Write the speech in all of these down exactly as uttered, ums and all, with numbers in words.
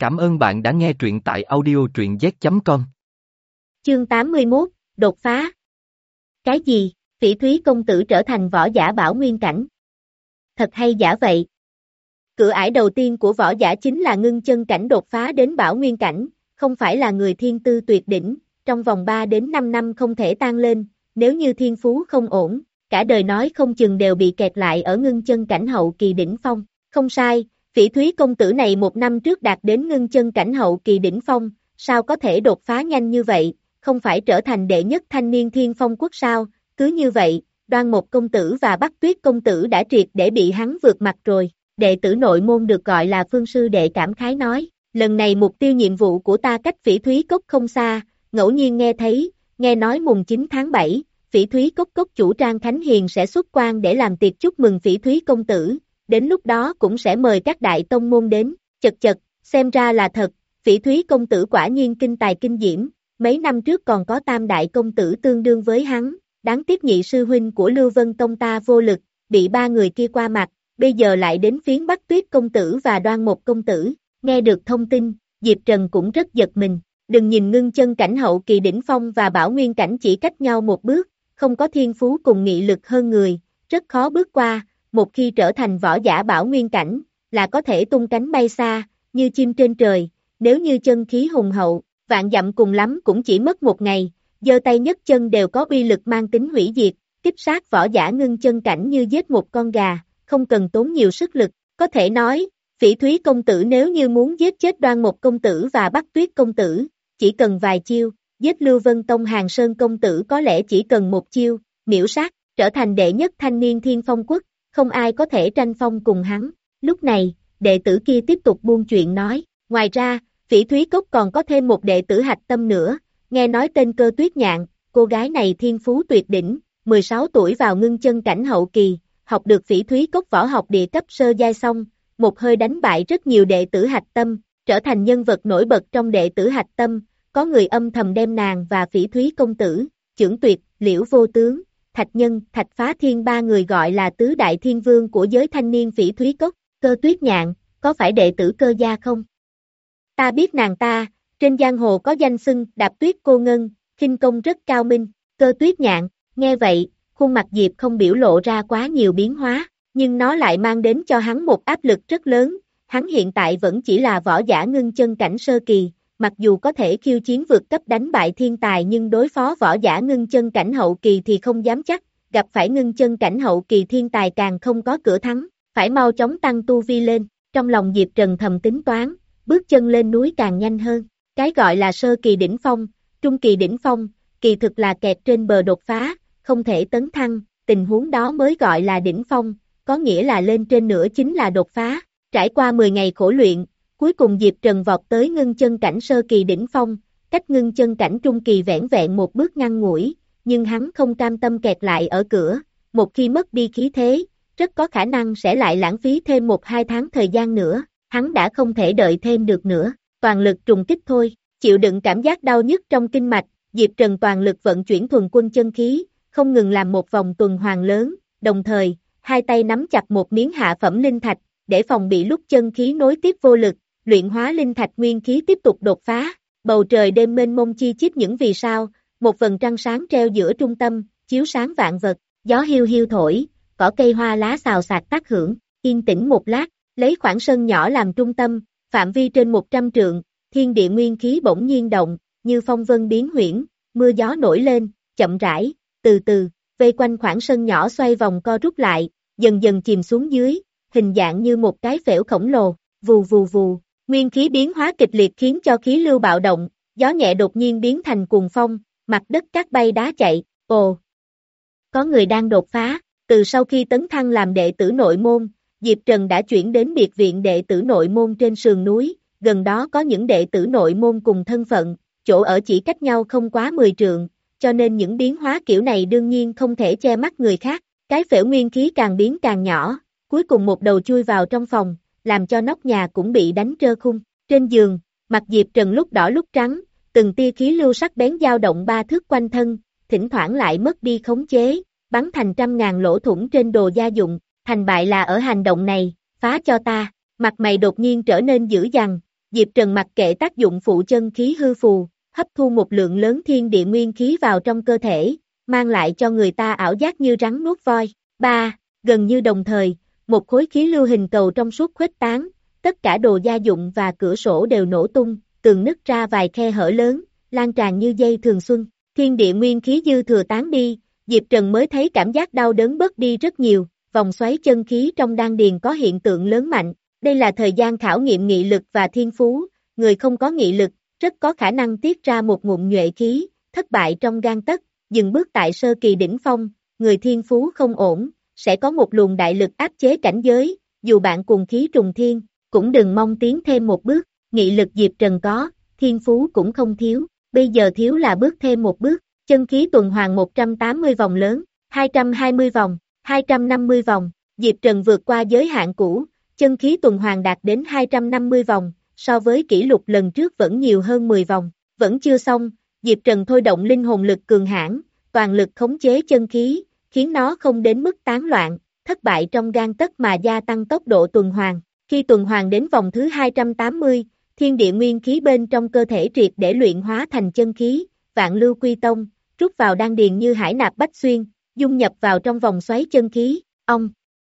Cảm ơn bạn đã nghe truyện tại audio truyện z chấm com. Chương tám mươi mốt, đột phá. Cái gì? Phỉ Thúy công tử trở thành võ giả bảo nguyên cảnh. Thật hay giả vậy? Cửa ải đầu tiên của võ giả chính là ngưng chân cảnh đột phá đến bảo nguyên cảnh, không phải là người thiên tư tuyệt đỉnh, trong vòng ba đến năm năm không thể tăng lên, nếu như thiên phú không ổn, cả đời nói không chừng đều bị kẹt lại ở ngưng chân cảnh hậu kỳ đỉnh phong. Không sai, Phỉ Thúy công tử này một năm trước đạt đến ngưng chân cảnh hậu kỳ đỉnh phong, sao có thể đột phá nhanh như vậy, không phải trở thành đệ nhất thanh niên thiên phong quốc sao, cứ như vậy, Đoan Mộc công tử và Bắc Tuyết công tử đã triệt để bị hắn vượt mặt rồi. Đệ tử nội môn được gọi là Phương sư đệ cảm khái nói, lần này mục tiêu nhiệm vụ của ta cách Phỉ Thúy cốc không xa, ngẫu nhiên nghe thấy, nghe nói mùng chín tháng bảy, Phỉ Thúy cốc cốc chủ Trang Khánh Hiền sẽ xuất quan để làm tiệc chúc mừng Phỉ Thúy công tử, đến lúc đó cũng sẽ mời các đại tông môn đến, chật chật, xem ra là thật, Phỉ Thúy công tử quả nhiên kinh tài kinh diễm, mấy năm trước còn có tam đại công tử tương đương với hắn, đáng tiếc nhị sư huynh của Lưu Vân Tông ta vô lực, bị ba người kia qua mặt, bây giờ lại đến phiến Bắc Tuyết công tử và Đoan Mộc công tử, nghe được thông tin, Diệp Trần cũng rất giật mình, đừng nhìn ngưng chân cảnh hậu kỳ đỉnh phong và bảo nguyên cảnh chỉ cách nhau một bước, không có thiên phú cùng nghị lực hơn người, rất khó bước qua, một khi trở thành võ giả bảo nguyên cảnh, là có thể tung cánh bay xa, như chim trên trời, nếu như chân khí hùng hậu, vạn dặm cùng lắm cũng chỉ mất một ngày, giơ tay nhấc chân đều có uy lực mang tính hủy diệt, kích sát võ giả ngưng chân cảnh như giết một con gà, không cần tốn nhiều sức lực, có thể nói, Phỉ Thúy công tử nếu như muốn giết chết Đoan Mộc công tử và Bắc Tuyết công tử, chỉ cần vài chiêu, giết Lưu Vân Tông Hàng Sơn công tử có lẽ chỉ cần một chiêu, miễu sát, trở thành đệ nhất thanh niên thiên phong quốc, không ai có thể tranh phong cùng hắn. Lúc này, đệ tử kia tiếp tục buôn chuyện nói, ngoài ra, Phỉ Thúy cốc còn có thêm một đệ tử hạch tâm nữa, nghe nói tên Cơ Tuyết Nhạn, cô gái này thiên phú tuyệt đỉnh, mười sáu tuổi vào ngưng chân cảnh hậu kỳ, học được Phỉ Thúy cốc võ học địa cấp sơ giai xong, một hơi đánh bại rất nhiều đệ tử hạch tâm, trở thành nhân vật nổi bật trong đệ tử hạch tâm, có người âm thầm đem nàng và Phỉ Thúy công tử, Chưởng Tuyệt, Liễu Vô Tướng, Thạch Nhân, Thạch Phá Thiên ba người gọi là tứ đại thiên vương của giới thanh niên Phỉ Thúy cốc. Cơ Tuyết Nhạn, có phải đệ tử Cơ gia không? Ta biết nàng ta, trên giang hồ có danh xưng Đạp Tuyết cô ngân, khinh công rất cao minh. Cơ Tuyết Nhạn, nghe vậy, khuôn mặt Diệp không biểu lộ ra quá nhiều biến hóa, nhưng nó lại mang đến cho hắn một áp lực rất lớn, hắn hiện tại vẫn chỉ là võ giả ngưng chân cảnh sơ kỳ, mặc dù có thể khiêu chiến vượt cấp đánh bại thiên tài nhưng đối phó võ giả ngưng chân cảnh hậu kỳ thì không dám chắc, gặp phải ngưng chân cảnh hậu kỳ thiên tài càng không có cửa thắng, phải mau chóng tăng tu vi lên, trong lòng Diệp Trần thầm tính toán, bước chân lên núi càng nhanh hơn, cái gọi là sơ kỳ đỉnh phong, trung kỳ đỉnh phong, kỳ thực là kẹt trên bờ đột phá, không thể tấn thăng, tình huống đó mới gọi là đỉnh phong, có nghĩa là lên trên nữa chính là đột phá, trải qua mười ngày khổ luyện, cuối cùng Diệp Trần vọt tới ngưng chân cảnh sơ kỳ đỉnh phong, cách ngưng chân cảnh trung kỳ vẻn vẹn một bước ngăn ngủi, nhưng hắn không cam tâm kẹt lại ở cửa, một khi mất đi khí thế, rất có khả năng sẽ lại lãng phí thêm một hai tháng thời gian nữa, hắn đã không thể đợi thêm được nữa, toàn lực trùng kích thôi, chịu đựng cảm giác đau nhức trong kinh mạch, Diệp Trần toàn lực vận chuyển thuần quân chân khí, không ngừng làm một vòng tuần hoàn lớn, đồng thời, hai tay nắm chặt một miếng hạ phẩm linh thạch, để phòng bị lúc chân khí nối tiếp vô lực, luyện hóa linh thạch nguyên khí tiếp tục đột phá, bầu trời đêm mênh mông chi chít những vì sao, một vầng trăng sáng treo giữa trung tâm, chiếu sáng vạn vật, gió hiu hiu thổi, cỏ cây hoa lá xào xạc tác hưởng, yên tĩnh một lát, lấy khoảng sân nhỏ làm trung tâm, phạm vi trên một trăm trượng, thiên địa nguyên khí bỗng nhiên động, như phong vân biến huyễn, mưa gió nổi lên, chậm rãi, từ từ, vây quanh khoảng sân nhỏ xoay vòng co rút lại, dần dần chìm xuống dưới, hình dạng như một cái phễu khổng lồ, vù vù vù, nguyên khí biến hóa kịch liệt khiến cho khí lưu bạo động, gió nhẹ đột nhiên biến thành cuồng phong, mặt đất cát bay đá chạy, ồ, có người đang đột phá, từ sau khi tấn thăng làm đệ tử nội môn, Diệp Trần đã chuyển đến biệt viện đệ tử nội môn trên sườn núi, gần đó có những đệ tử nội môn cùng thân phận, chỗ ở chỉ cách nhau không quá mười trượng, cho nên những biến hóa kiểu này đương nhiên không thể che mắt người khác, cái phễu nguyên khí càng biến càng nhỏ, cuối cùng một đầu chui vào trong phòng, làm cho nóc nhà cũng bị đánh trơ khung, trên giường, mặt Diệp Trần lúc đỏ lúc trắng, từng tia khí lưu sắc bén dao động ba thước quanh thân, thỉnh thoảng lại mất đi khống chế, bắn thành trăm ngàn lỗ thủng trên đồ gia dụng, thành bại là ở hành động này, phá cho ta, mặt mày đột nhiên trở nên dữ dằn, Diệp Trần mặc kệ tác dụng phụ chân khí hư phù, hấp thu một lượng lớn thiên địa nguyên khí vào trong cơ thể, mang lại cho người ta ảo giác như rắn nuốt voi. ba. Gần như đồng thời, một khối khí lưu hình cầu trong suốt khuếch tán, tất cả đồ gia dụng và cửa sổ đều nổ tung, tường nứt ra vài khe hở lớn, lan tràn như dây thường xuân. Thiên địa nguyên khí dư thừa tán đi, Diệp Trần mới thấy cảm giác đau đớn bớt đi rất nhiều, vòng xoáy chân khí trong đan điền có hiện tượng lớn mạnh. Đây là thời gian khảo nghiệm nghị lực và thiên phú, người không có nghị lực, rất có khả năng tiết ra một ngụm nhuệ khí, thất bại trong gang tấc, dừng bước tại sơ kỳ đỉnh phong, người thiên phú không ổn, sẽ có một luồng đại lực áp chế cảnh giới, dù bạn cùng khí trùng thiên, cũng đừng mong tiến thêm một bước, nghị lực Diệp Trần có, thiên phú cũng không thiếu, bây giờ thiếu là bước thêm một bước, chân khí tuần hoàn một trăm tám mươi vòng lớn, hai trăm hai mươi vòng, hai trăm năm mươi vòng, Diệp Trần vượt qua giới hạn cũ, chân khí tuần hoàn đạt đến hai trăm năm mươi vòng, so với kỷ lục lần trước vẫn nhiều hơn mười vòng, vẫn chưa xong, Diệp Trần thôi động linh hồn lực cường hãn, toàn lực khống chế chân khí, khiến nó không đến mức tán loạn, thất bại trong gang tấc mà gia tăng tốc độ tuần hoàn. Khi tuần hoàn đến vòng thứ hai trăm tám mươi, thiên địa nguyên khí bên trong cơ thể triệt để luyện hóa thành chân khí, vạn lưu quy tông, rút vào đan điền như hải nạp bách xuyên, dung nhập vào trong vòng xoáy chân khí, ong,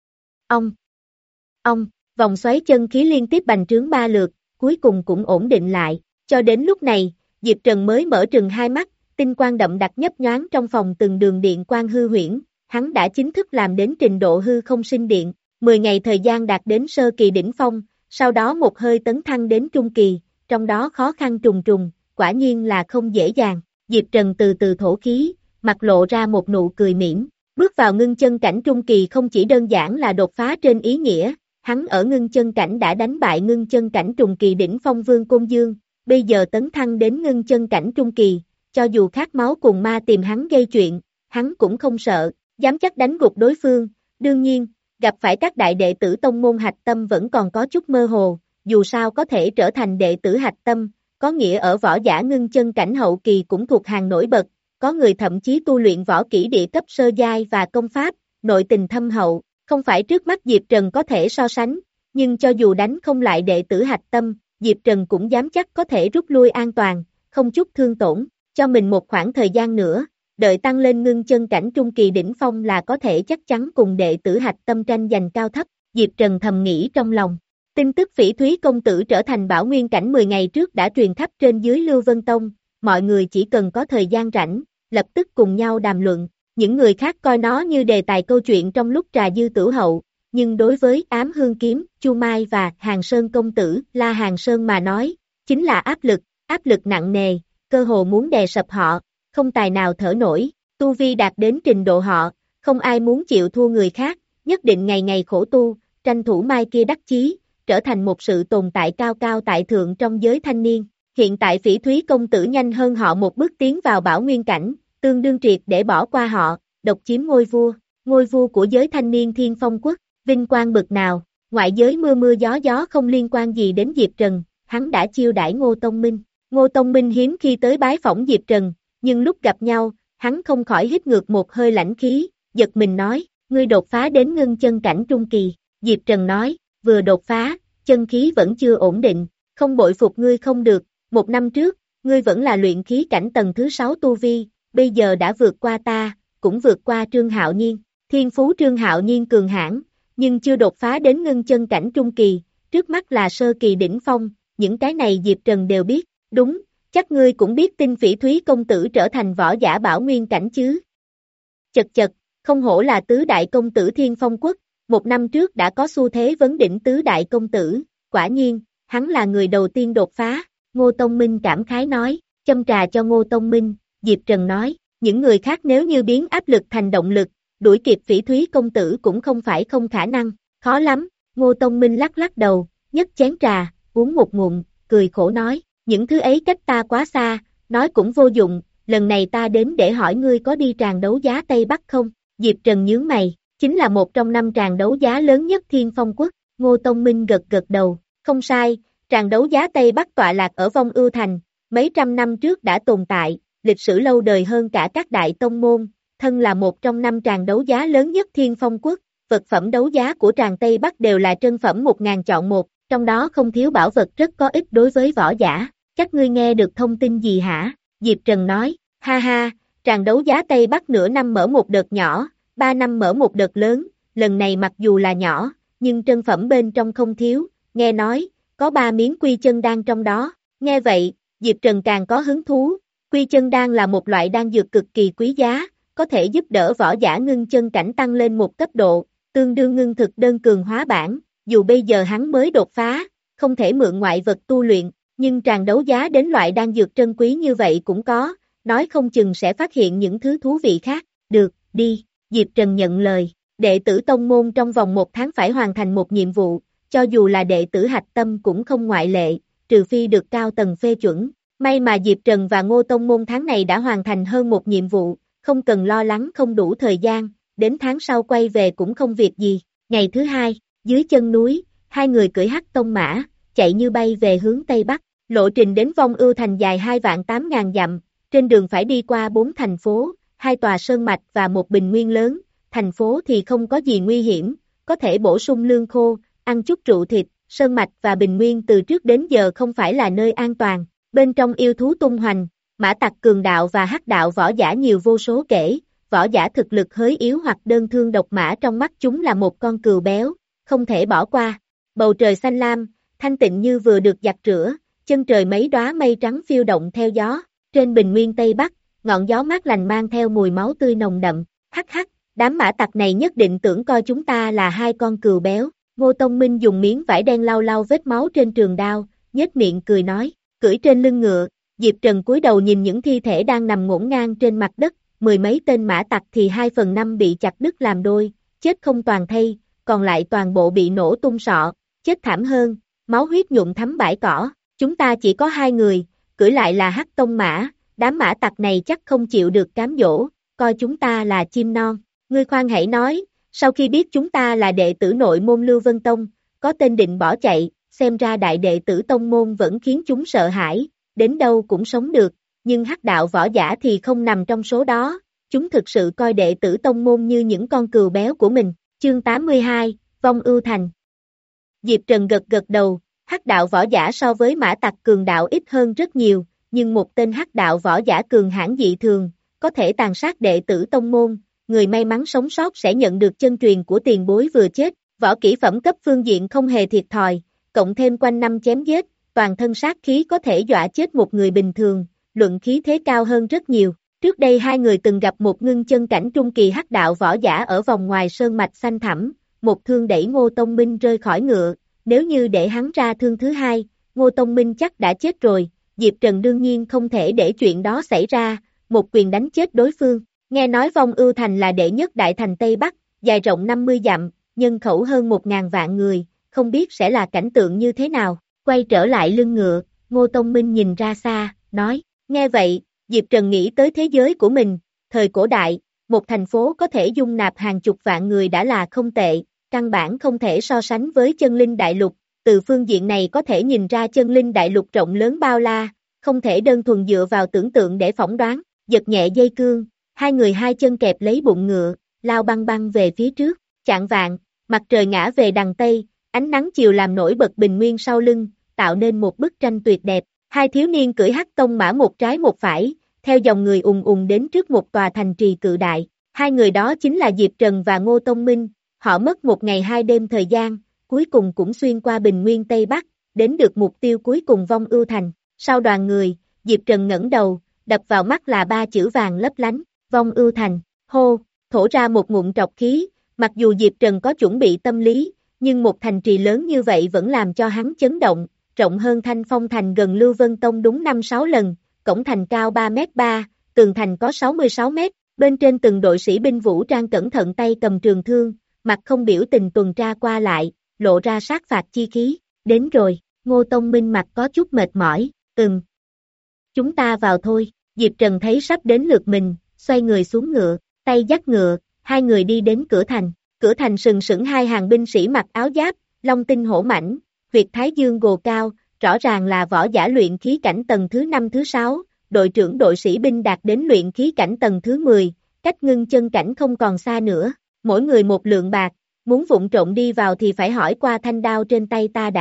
ong, ong, vòng xoáy chân khí liên tiếp bành trướng ba lượt, cuối cùng cũng ổn định lại, cho đến lúc này, Diệp Trần mới mở trừng hai mắt, tinh quang đậm đặc nhấp nhoáng trong phòng từng đường điện quang hư huyễn, hắn đã chính thức làm đến trình độ hư không sinh điện, mười ngày thời gian đạt đến sơ kỳ đỉnh phong, sau đó một hơi tấn thăng đến trung kỳ, trong đó khó khăn trùng trùng, quả nhiên là không dễ dàng. Diệp Trần từ từ thổ khí, mặt lộ ra một nụ cười mỉm, bước vào ngưng chân cảnh trung kỳ không chỉ đơn giản là đột phá trên ý nghĩa, hắn ở ngưng chân cảnh đã đánh bại ngưng chân cảnh trùng kỳ đỉnh phong Vương Côn Dương, bây giờ tấn thăng đến ngưng chân cảnh trung kỳ, cho dù khát máu cùng ma tìm hắn gây chuyện, hắn cũng không sợ, dám chắc đánh gục đối phương, đương nhiên, gặp phải các đại đệ tử tông môn hạch tâm vẫn còn có chút mơ hồ, dù sao có thể trở thành đệ tử hạch tâm, có nghĩa ở võ giả ngưng chân cảnh hậu kỳ cũng thuộc hàng nổi bật, có người thậm chí tu luyện võ kỹ địa cấp sơ giai và công pháp, nội tình thâm hậu, không phải trước mắt Diệp Trần có thể so sánh, nhưng cho dù đánh không lại đệ tử hạch tâm, Diệp Trần cũng dám chắc có thể rút lui an toàn, không chút thương tổn, cho mình một khoảng thời gian nữa, đợi tăng lên ngưng chân cảnh trung kỳ đỉnh phong là có thể chắc chắn cùng đệ tử hạch tâm tranh giành cao thấp, Diệp Trần thầm nghĩ trong lòng. Tin tức Phỉ Thúy công tử trở thành bảo nguyên cảnh mười ngày trước đã truyền khắp trên dưới Lưu Vân Tông, mọi người chỉ cần có thời gian rảnh, lập tức cùng nhau đàm luận, những người khác coi nó như đề tài câu chuyện trong lúc trà dư tửu hậu, nhưng đối với Ám Hương Kiếm, Chu Mai và Hàng Sơn công tử, La Hàng Sơn mà nói, chính là áp lực, áp lực nặng nề, cơ hồ muốn đè sập họ, không tài nào thở nổi, tu vi đạt đến trình độ họ, không ai muốn chịu thua người khác, nhất định ngày ngày khổ tu, tranh thủ mai kia đắc chí, trở thành một sự tồn tại cao cao tại thượng trong giới thanh niên. Hiện tại Phỉ Thúy công tử nhanh hơn họ một bước tiến vào bảo nguyên cảnh, tương đương triệt để bỏ qua họ, độc chiếm ngôi vua, ngôi vua của giới thanh niên Thiên Phong quốc, vinh quang bực nào, ngoại giới mưa mưa gió gió không liên quan gì đến Diệp Trần, hắn đã chiêu đãi Ngô Tông Minh. Ngô Tông Minh hiếm khi tới bái phỏng Diệp Trần, nhưng lúc gặp nhau, hắn không khỏi hít ngược một hơi lãnh khí, giật mình nói, ngươi đột phá đến ngưng chân cảnh trung kỳ, Diệp Trần nói, vừa đột phá, chân khí vẫn chưa ổn định, không bội phục ngươi không được, một năm trước, ngươi vẫn là luyện khí cảnh tầng thứ sáu tu vi, bây giờ đã vượt qua ta, cũng vượt qua Trương Hạo Nhiên, thiên phú Trương Hạo Nhiên cường hãn, nhưng chưa đột phá đến ngưng chân cảnh trung kỳ, trước mắt là sơ kỳ đỉnh phong, những cái này Diệp Trần đều biết, đúng, chắc ngươi cũng biết tin Phỉ Thúy công tử trở thành võ giả bảo nguyên cảnh chứ. Chật chật, không hổ là tứ đại công tử Thiên Phong quốc, một năm trước đã có xu thế vấn đỉnh tứ đại công tử, quả nhiên, hắn là người đầu tiên đột phá, Ngô Tông Minh cảm khái nói, châm trà cho Ngô Tông Minh, Diệp Trần nói, những người khác nếu như biến áp lực thành động lực, đuổi kịp Phỉ Thúy công tử cũng không phải không khả năng, khó lắm, Ngô Tông Minh lắc lắc đầu, nhấc chén trà, uống một ngụm, cười khổ nói, những thứ ấy cách ta quá xa, nói cũng vô dụng, lần này ta đến để hỏi ngươi có đi tràng đấu giá Tây Bắc không, Diệp Trần nhướng mày, chính là một trong năm tràng đấu giá lớn nhất Thiên Phong quốc, Ngô Tông Minh gật gật đầu, không sai, tràng đấu giá Tây Bắc tọa lạc ở Vong Ưu Thành, mấy trăm năm trước đã tồn tại, lịch sử lâu đời hơn cả các đại tông môn, thân là một trong năm tràng đấu giá lớn nhất Thiên Phong quốc, vật phẩm đấu giá của tràng Tây Bắc đều là trân phẩm một ngàn chọn một, trong đó không thiếu bảo vật rất có ích đối với võ giả. Các ngươi nghe được thông tin gì hả? Diệp Trần nói, ha ha, tràng đấu giá Tây Bắc nửa năm mở một đợt nhỏ, ba năm mở một đợt lớn, lần này mặc dù là nhỏ, nhưng trân phẩm bên trong không thiếu, nghe nói, có ba miếng quy chân đan trong đó. Nghe vậy, Diệp Trần càng có hứng thú. Quy chân đan là một loại đan dược cực kỳ quý giá, có thể giúp đỡ võ giả ngưng chân cảnh tăng lên một cấp độ, tương đương ngưng thực đơn cường hóa bản. Dù bây giờ hắn mới đột phá, không thể mượn ngoại vật tu luyện, nhưng tràng đấu giá đến loại đan dược trân quý như vậy cũng có, nói không chừng sẽ phát hiện những thứ thú vị khác. Được, đi, Diệp Trần nhận lời. Đệ tử tông môn trong vòng một tháng phải hoàn thành một nhiệm vụ, cho dù là đệ tử hạch tâm cũng không ngoại lệ, trừ phi được cao tầng phê chuẩn. May mà Diệp Trần và Ngô Tông Môn tháng này đã hoàn thành hơn một nhiệm vụ, không cần lo lắng không đủ thời gian, đến tháng sau quay về cũng không việc gì. Ngày thứ hai, dưới chân núi, hai người cưỡi hắc tông mã, chạy như bay về hướng Tây Bắc, lộ trình đến Vong Ưu Thành dài hai vạn tám ngàn dặm, trên đường phải đi qua bốn thành phố, hai tòa sơn mạch và một bình nguyên lớn. Thành phố thì không có gì nguy hiểm, có thể bổ sung lương khô, ăn chút rượu thịt. Sơn mạch và bình nguyên từ trước đến giờ không phải là nơi an toàn, bên trong yêu thú tung hoành, mã tặc cường đạo và hắc đạo võ giả nhiều vô số kể, võ giả thực lực hới yếu hoặc đơn thương độc mã trong mắt chúng là một con cừu béo, không thể bỏ qua. Bầu trời xanh lam, thanh tịnh như vừa được giặt rửa, chân trời mấy đóa mây trắng phiêu động theo gió, trên bình nguyên Tây Bắc, ngọn gió mát lành mang theo mùi máu tươi nồng đậm, hắc hắc, đám mã tặc này nhất định tưởng coi chúng ta là hai con cừu béo. Ngô Tông Minh dùng miếng vải đen lau lau vết máu trên trường đao, nhếch miệng cười nói, cưỡi trên lưng ngựa. Diệp Trần cúi đầu nhìn những thi thể đang nằm ngổn ngang trên mặt đất, mười mấy tên mã tặc thì hai phần năm bị chặt đứt làm đôi, chết không toàn thây, còn lại toàn bộ bị nổ tung sọ, chết thảm hơn, máu huyết nhuộm thắm bãi cỏ. Chúng ta chỉ có hai người, cưỡi lại là hắc tông mã, đám mã tặc này chắc không chịu được cám dỗ, coi chúng ta là chim non. Ngươi khoan hãy nói. Sau khi biết chúng ta là đệ tử nội môn Lưu Vân Tông, có tên định bỏ chạy, xem ra đại đệ tử tông môn vẫn khiến chúng sợ hãi, đến đâu cũng sống được, nhưng hắc đạo võ giả thì không nằm trong số đó, chúng thực sự coi đệ tử tông môn như những con cừu béo của mình. Chương tám mươi hai, Vong Ưu Thành. Diệp Trần gật gật đầu, hắc đạo võ giả so với mã tặc cường đạo ít hơn rất nhiều, nhưng một tên hắc đạo võ giả cường hãn dị thường, có thể tàn sát đệ tử tông môn. Người may mắn sống sót sẽ nhận được chân truyền của tiền bối vừa chết, võ kỹ phẩm cấp phương diện không hề thiệt thòi, cộng thêm quanh năm chém giết, toàn thân sát khí có thể dọa chết một người bình thường, luận khí thế cao hơn rất nhiều. Trước đây hai người từng gặp một ngưng chân cảnh trung kỳ hắc đạo võ giả ở vòng ngoài sơn mạch xanh thẳm, một thương đẩy Ngô Tông Minh rơi khỏi ngựa, nếu như để hắn ra thương thứ hai, Ngô Tông Minh chắc đã chết rồi, Diệp Trần đương nhiên không thể để chuyện đó xảy ra, một quyền đánh chết đối phương. Nghe nói Vong Ưu Thành là đệ nhất đại thành Tây Bắc, dài rộng năm mươi dặm, nhân khẩu hơn một ngàn vạn người, không biết sẽ là cảnh tượng như thế nào. Quay trở lại lưng ngựa, Ngô Tông Minh nhìn ra xa, nói, nghe vậy, Diệp Trần nghĩ tới thế giới của mình, thời cổ đại, một thành phố có thể dung nạp hàng chục vạn người đã là không tệ, căn bản không thể so sánh với chân linh đại lục, từ phương diện này có thể nhìn ra chân linh đại lục rộng lớn bao la, không thể đơn thuần dựa vào tưởng tượng để phỏng đoán. Giật nhẹ dây cương, hai người hai chân kẹp lấy bụng ngựa, lao băng băng về phía trước, chạng vạng, mặt trời ngã về đằng Tây, ánh nắng chiều làm nổi bật bình nguyên sau lưng, tạo nên một bức tranh tuyệt đẹp. Hai thiếu niên cưỡi hắc tông mã một trái một phải, theo dòng người ùn ùn đến trước một tòa thành trì cự đại. Hai người đó chính là Diệp Trần và Ngô Tông Minh, họ mất một ngày hai đêm thời gian, cuối cùng cũng xuyên qua bình nguyên Tây Bắc, đến được mục tiêu cuối cùng Vong Ưu Thành. Sau đoàn người, Diệp Trần ngẩng đầu, đập vào mắt là ba chữ vàng lấp lánh, Vong Ưu Thành. Hô, thổ ra một ngụm trọc khí, mặc dù Diệp Trần có chuẩn bị tâm lý, nhưng một thành trì lớn như vậy vẫn làm cho hắn chấn động, rộng hơn Thanh Phong Thành gần Lưu Vân Tông đúng năm sáu lần, cổng thành cao ba mét ba, tường thành có sáu mươi sáu mét, bên trên từng đội sĩ binh vũ trang cẩn thận tay cầm trường thương, mặt không biểu tình tuần tra qua lại, lộ ra sát phạt chi khí. Đến rồi, Ngô Tông Minh mặt có chút mệt mỏi, ừm. Chúng ta vào thôi. Diệp Trần thấy sắp đến lượt mình, xoay người xuống ngựa, tay dắt ngựa, hai người đi đến cửa thành. Cửa thành sừng sững hai hàng binh sĩ mặc áo giáp, long tinh hổ mãnh, huyệt thái dương gồ cao, rõ ràng là võ giả luyện khí cảnh tầng thứ năm thứ sáu, đội trưởng đội sĩ binh đạt đến luyện khí cảnh tầng thứ mười, cách ngưng chân cảnh không còn xa nữa. Mỗi người một lượng bạc, muốn vụng trộm đi vào thì phải hỏi qua thanh đao trên tay ta đã.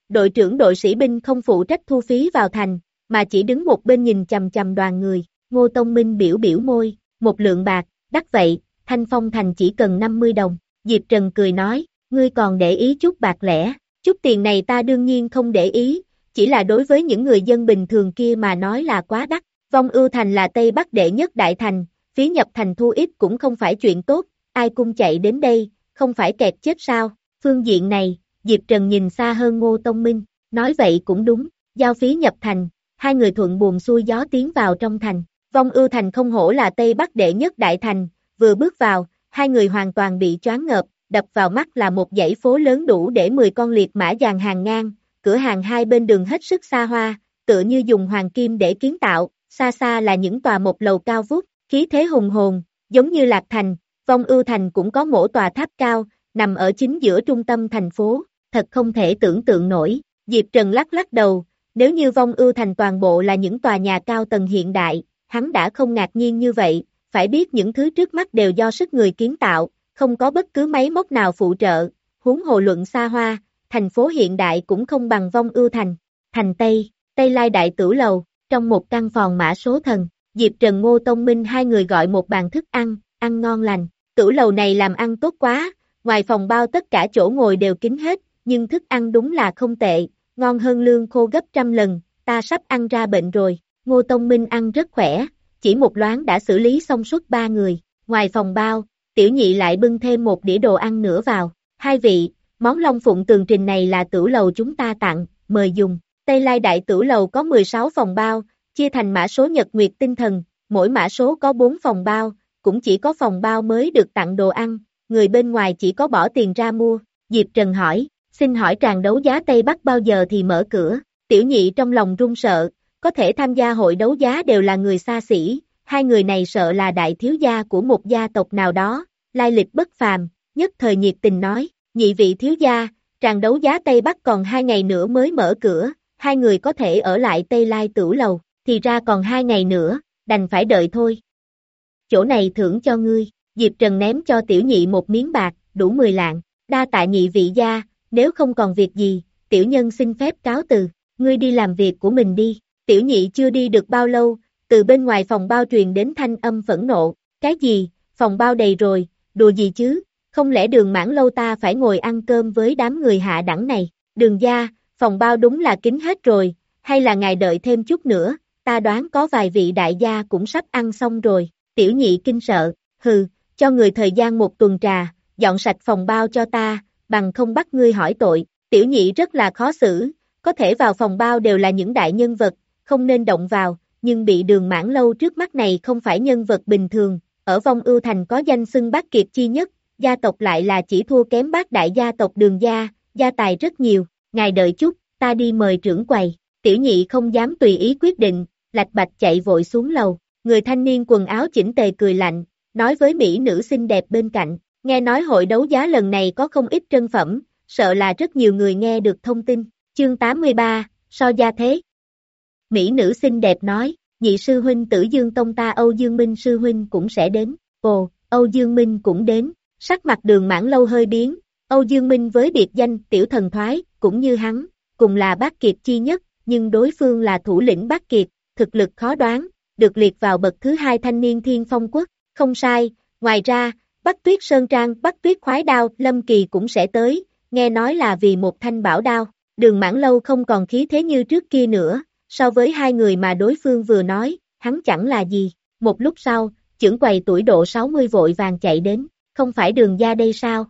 Đội trưởng đội sĩ binh không phụ trách thu phí vào thành, mà chỉ đứng một bên nhìn chằm chằm đoàn người. Ngô Tông Minh biểu biểu môi, một lượng bạc, đắt vậy, Thanh Phong thành chỉ cần năm mươi đồng. Diệp Trần cười nói, ngươi còn để ý chút bạc lẻ, chút tiền này ta đương nhiên không để ý, chỉ là đối với những người dân bình thường kia mà nói là quá đắt. Vong Ưu Thành là Tây Bắc đệ nhất đại thành, phí nhập thành thu ít cũng không phải chuyện tốt, ai cũng chạy đến đây, không phải kẹt chết sao? Phương diện này, Diệp Trần nhìn xa hơn Ngô Tông Minh, nói vậy cũng đúng, giao phí nhập thành, hai người thuận buồm xuôi gió tiến vào trong thành. Vong Ưu Thành không hổ là Tây Bắc đệ nhất đại thành, vừa bước vào, hai người hoàn toàn bị choáng ngợp, đập vào mắt là một dãy phố lớn đủ để mười con liệt mã dàn hàng ngang, cửa hàng hai bên đường hết sức xa hoa, tựa như dùng hoàng kim để kiến tạo, xa xa là những tòa một lầu cao vút, khí thế hùng hồn, giống như Lạc Thành. Vong Ưu Thành cũng có mỗi tòa tháp cao, nằm ở chính giữa trung tâm thành phố, thật không thể tưởng tượng nổi. Diệp Trần lắc lắc đầu, nếu như Vong Ưu Thành toàn bộ là những tòa nhà cao tầng hiện đại, hắn đã không ngạc nhiên như vậy, phải biết những thứ trước mắt đều do sức người kiến tạo, không có bất cứ máy móc nào phụ trợ, huống hồ luận xa hoa, thành phố hiện đại cũng không bằng Vong Ưu Thành. Thành Tây, Tây Lai Đại Tửu Lầu, trong một căn phòng mã số thần, Diệp Trần Ngô Tông Minh hai người gọi một bàn thức ăn, ăn ngon lành. Tửu lầu này làm ăn tốt quá, ngoài phòng bao tất cả chỗ ngồi đều kín hết, nhưng thức ăn đúng là không tệ, ngon hơn lương khô gấp trăm lần, ta sắp ăn ra bệnh rồi. Ngô Tông Minh ăn rất khỏe, chỉ một loáng đã xử lý xong suốt ba người. Ngoài phòng bao, Tiểu Nhị lại bưng thêm một đĩa đồ ăn nữa vào. Hai vị, món long phụng tường trình này là tửu lầu chúng ta tặng, mời dùng. Tây Lai Đại Tửu Lầu có mười sáu phòng bao, chia thành mã số nhật nguyệt tinh thần, mỗi mã số có bốn phòng bao, cũng chỉ có phòng bao mới được tặng đồ ăn, người bên ngoài chỉ có bỏ tiền ra mua. Diệp Trần hỏi, xin hỏi tràng đấu giá Tây Bắc bao giờ thì mở cửa? Tiểu Nhị trong lòng run sợ, có thể tham gia hội đấu giá đều là người xa xỉ, hai người này sợ là đại thiếu gia của một gia tộc nào đó, lai lịch bất phàm, nhất thời nhiệt tình nói, nhị vị thiếu gia, tràng đấu giá Tây Bắc còn hai ngày nữa mới mở cửa, hai người có thể ở lại Tây Lai Tửu Lầu, thì ra còn hai ngày nữa, đành phải đợi thôi. Chỗ này thưởng cho ngươi, Diệp Trần ném cho Tiểu Nhị một miếng bạc, đủ mười lạng, đa tạ nhị vị gia, nếu không còn việc gì, tiểu nhân xin phép cáo từ, ngươi đi làm việc của mình đi. Tiểu Nhị chưa đi được bao lâu, từ bên ngoài phòng bao truyền đến thanh âm phẫn nộ, cái gì, phòng bao đầy rồi, đùa gì chứ, không lẽ Đường Mãn Lâu ta phải ngồi ăn cơm với đám người hạ đẳng này? Đường gia, phòng bao đúng là kín hết rồi, hay là ngài đợi thêm chút nữa, ta đoán có vài vị đại gia cũng sắp ăn xong rồi. Tiểu Nhị kinh sợ, hừ, cho người thời gian một tuần trà, dọn sạch phòng bao cho ta, bằng không bắt ngươi hỏi tội. Tiểu Nhị rất là khó xử, có thể vào phòng bao đều là những đại nhân vật, không nên động vào, nhưng bị Đường Mãn Lâu trước mắt này không phải nhân vật bình thường, ở Vong Ưu Thành có danh xưng bát kiệt chi nhất, gia tộc lại là chỉ thua kém bát đại gia tộc Đường gia, gia tài rất nhiều, ngài đợi chút, ta đi mời trưởng quầy. Tiểu Nhị không dám tùy ý quyết định, lạch bạch chạy vội xuống lầu. Người thanh niên quần áo chỉnh tề cười lạnh, nói với mỹ nữ xinh đẹp bên cạnh, nghe nói hội đấu giá lần này có không ít trân phẩm, sợ là rất nhiều người nghe được thông tin. Chương tám mươi ba, so gia thế. Mỹ nữ xinh đẹp nói, nhị sư huynh Tử Dương Tông ta Âu Dương Minh sư huynh cũng sẽ đến. Ồ, Âu Dương Minh cũng đến, sắc mặt Đường Mãn Lâu hơi biến. Âu Dương Minh với biệt danh tiểu thần thoái, cũng như hắn, cùng là bát kiệt chi nhất, nhưng đối phương là thủ lĩnh bát kiệt, thực lực khó đoán, được liệt vào bậc thứ hai thanh niên thiên phong quốc. Không sai, ngoài ra, Bắc Tuyết Sơn Trang, Bắc Tuyết Khoái Đao, Lâm Kỳ cũng sẽ tới, nghe nói là vì một thanh bảo đao. Đường Mãn Lâu không còn khí thế như trước kia nữa, so với hai người mà đối phương vừa nói, hắn chẳng là gì. Một lúc sau, chưởng quầy tuổi độ sáu mươi vội vàng chạy đến, không phải Đường gia đây sao?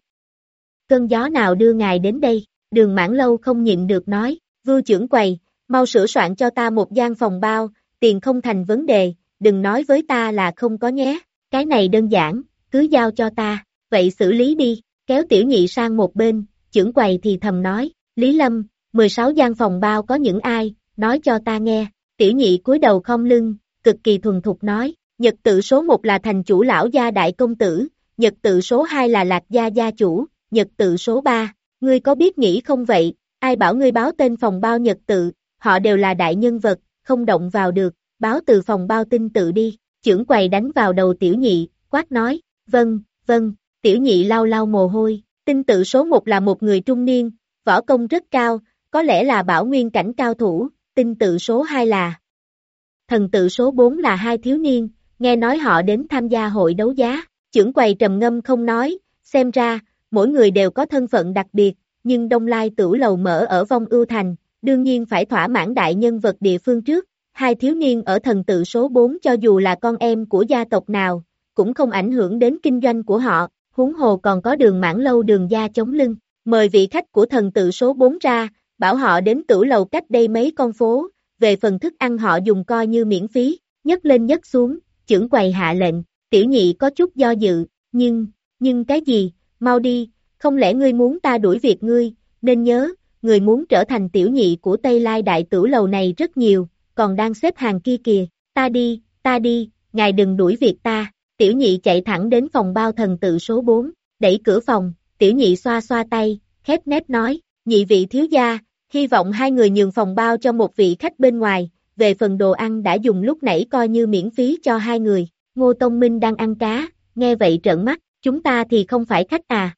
Cơn gió nào đưa ngài đến đây? Đường Mãn Lâu không nhịn được nói, Vưu chưởng quầy, mau sửa soạn cho ta một gian phòng bao, tiền không thành vấn đề, đừng nói với ta là không có nhé, cái này đơn giản, cứ giao cho ta, vậy xử lý đi. Kéo Tiểu Nhị sang một bên, chưởng quầy thì thầm nói, Lý Lâm, mười sáu gian phòng bao có những ai, nói cho ta nghe. Tiểu Nhị cúi đầu khom lưng, cực kỳ thuần thục nói, nhật tự số một là thành chủ lão gia đại công tử, nhật tự số hai là Lạc gia gia chủ, nhật tự số ba, ngươi có biết nghĩ không vậy, ai bảo ngươi báo tên phòng bao nhật tự, họ đều là đại nhân vật, không động vào được, báo từ phòng bao tinh tự đi. Chưởng quầy đánh vào đầu Tiểu Nhị, quát nói, vâng, vâng. Tiểu Nhị lau lau mồ hôi, tinh tự số một là một người trung niên, võ công rất cao, có lẽ là bảo nguyên cảnh cao thủ, tinh tự số hai là thần tự số bốn là hai thiếu niên, nghe nói họ đến tham gia hội đấu giá, chưởng quầy trầm ngâm không nói, xem ra, mỗi người đều có thân phận đặc biệt, nhưng Đông Lai Tửu Lầu mở ở Vong Ưu Thành, đương nhiên phải thỏa mãn đại nhân vật địa phương trước, hai thiếu niên ở thần tự số bốn cho dù là con em của gia tộc nào, cũng không ảnh hưởng đến kinh doanh của họ, huống hồ còn có Đường Mãn Lâu Đường gia chống lưng, mời vị khách của thần tự số bốn ra, bảo họ đến Tửu Lầu cách đây mấy con phố, về phần thức ăn họ dùng coi như miễn phí, nhấc lên nhấc xuống, chưởng quầy hạ lệnh, tiểu nhị có chút do dự, nhưng, nhưng cái gì, mau đi, không lẽ ngươi muốn ta đuổi việc ngươi, nên nhớ, người muốn trở thành tiểu nhị của Tây Lai Đại Tửu Lầu này rất nhiều, còn đang xếp hàng kia kìa, ta đi, ta đi, ngài đừng đuổi việc ta, tiểu nhị chạy thẳng đến phòng bao thần tự số bốn, đẩy cửa phòng, tiểu nhị xoa xoa tay, khép nép nói, nhị vị thiếu gia, hy vọng hai người nhường phòng bao cho một vị khách bên ngoài, về phần đồ ăn đã dùng lúc nãy coi như miễn phí cho hai người, Ngô Tông Minh đang ăn cá, nghe vậy trợn mắt, chúng ta thì không phải khách à.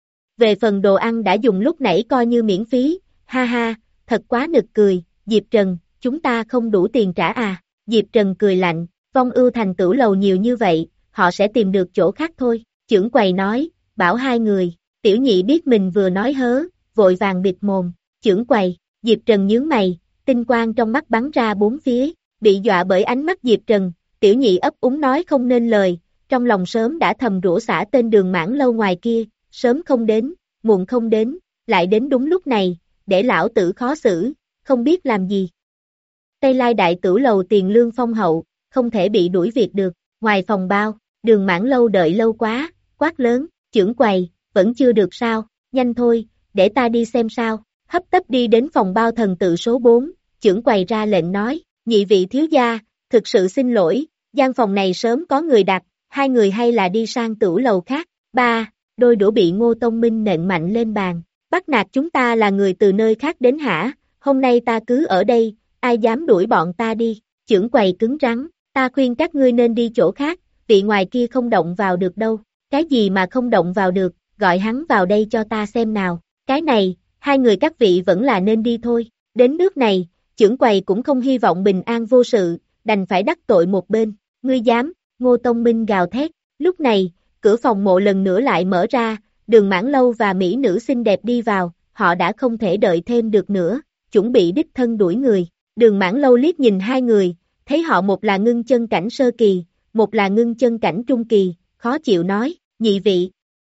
Về phần đồ ăn đã dùng lúc nãy coi như miễn phí, ha ha, thật quá nực cười, Diệp Trần, chúng ta không đủ tiền trả à, Diệp Trần cười lạnh, Vong Ưu Thành Tửu Lầu nhiều như vậy, họ sẽ tìm được chỗ khác thôi, chưởng quầy nói, bảo hai người, tiểu nhị biết mình vừa nói hớ, vội vàng bịt mồm, chưởng quầy, Diệp Trần nhướng mày, tinh quang trong mắt bắn ra bốn phía, bị dọa bởi ánh mắt Diệp Trần, tiểu nhị ấp úng nói không nên lời, trong lòng sớm đã thầm rủa xả tên Đường Mãn Lâu ngoài kia, sớm không đến, muộn không đến, lại đến đúng lúc này, để lão tử khó xử, không biết làm gì. Tây Lai Đại Tửu Lầu tiền lương phong hậu, không thể bị đuổi việc được, ngoài phòng bao, Đường Mãn Lâu đợi lâu quá, quát lớn, chưởng quầy, vẫn chưa được sao, nhanh thôi, để ta đi xem sao, hấp tấp đi đến phòng bao thần tự số bốn, chưởng quầy ra lệnh nói, nhị vị thiếu gia, thực sự xin lỗi, gian phòng này sớm có người đặt, hai người hay là đi sang Tửu Lầu khác, ba, đôi đũa bị Ngô Tông Minh nện mạnh lên bàn, bắt nạt chúng ta là người từ nơi khác đến hả, hôm nay ta cứ ở đây, ai dám đuổi bọn ta đi, chưởng quầy cứng rắn, ta khuyên các ngươi nên đi chỗ khác, vị ngoài kia không động vào được đâu, cái gì mà không động vào được, gọi hắn vào đây cho ta xem nào, cái này, hai người các vị vẫn là nên đi thôi, đến nước này, chưởng quầy cũng không hy vọng bình an vô sự, đành phải đắc tội một bên, ngươi dám, Ngô Tông Minh gào thét, lúc này, cửa phòng mộ lần nữa lại mở ra, Đường Mãn Lâu và mỹ nữ xinh đẹp đi vào, họ đã không thể đợi thêm được nữa, chuẩn bị đích thân đuổi người, Đường Mãn Lâu liếc nhìn hai người, thấy họ một là ngưng chân cảnh sơ kỳ, một là ngưng chân cảnh trung kỳ, khó chịu nói, nhị vị.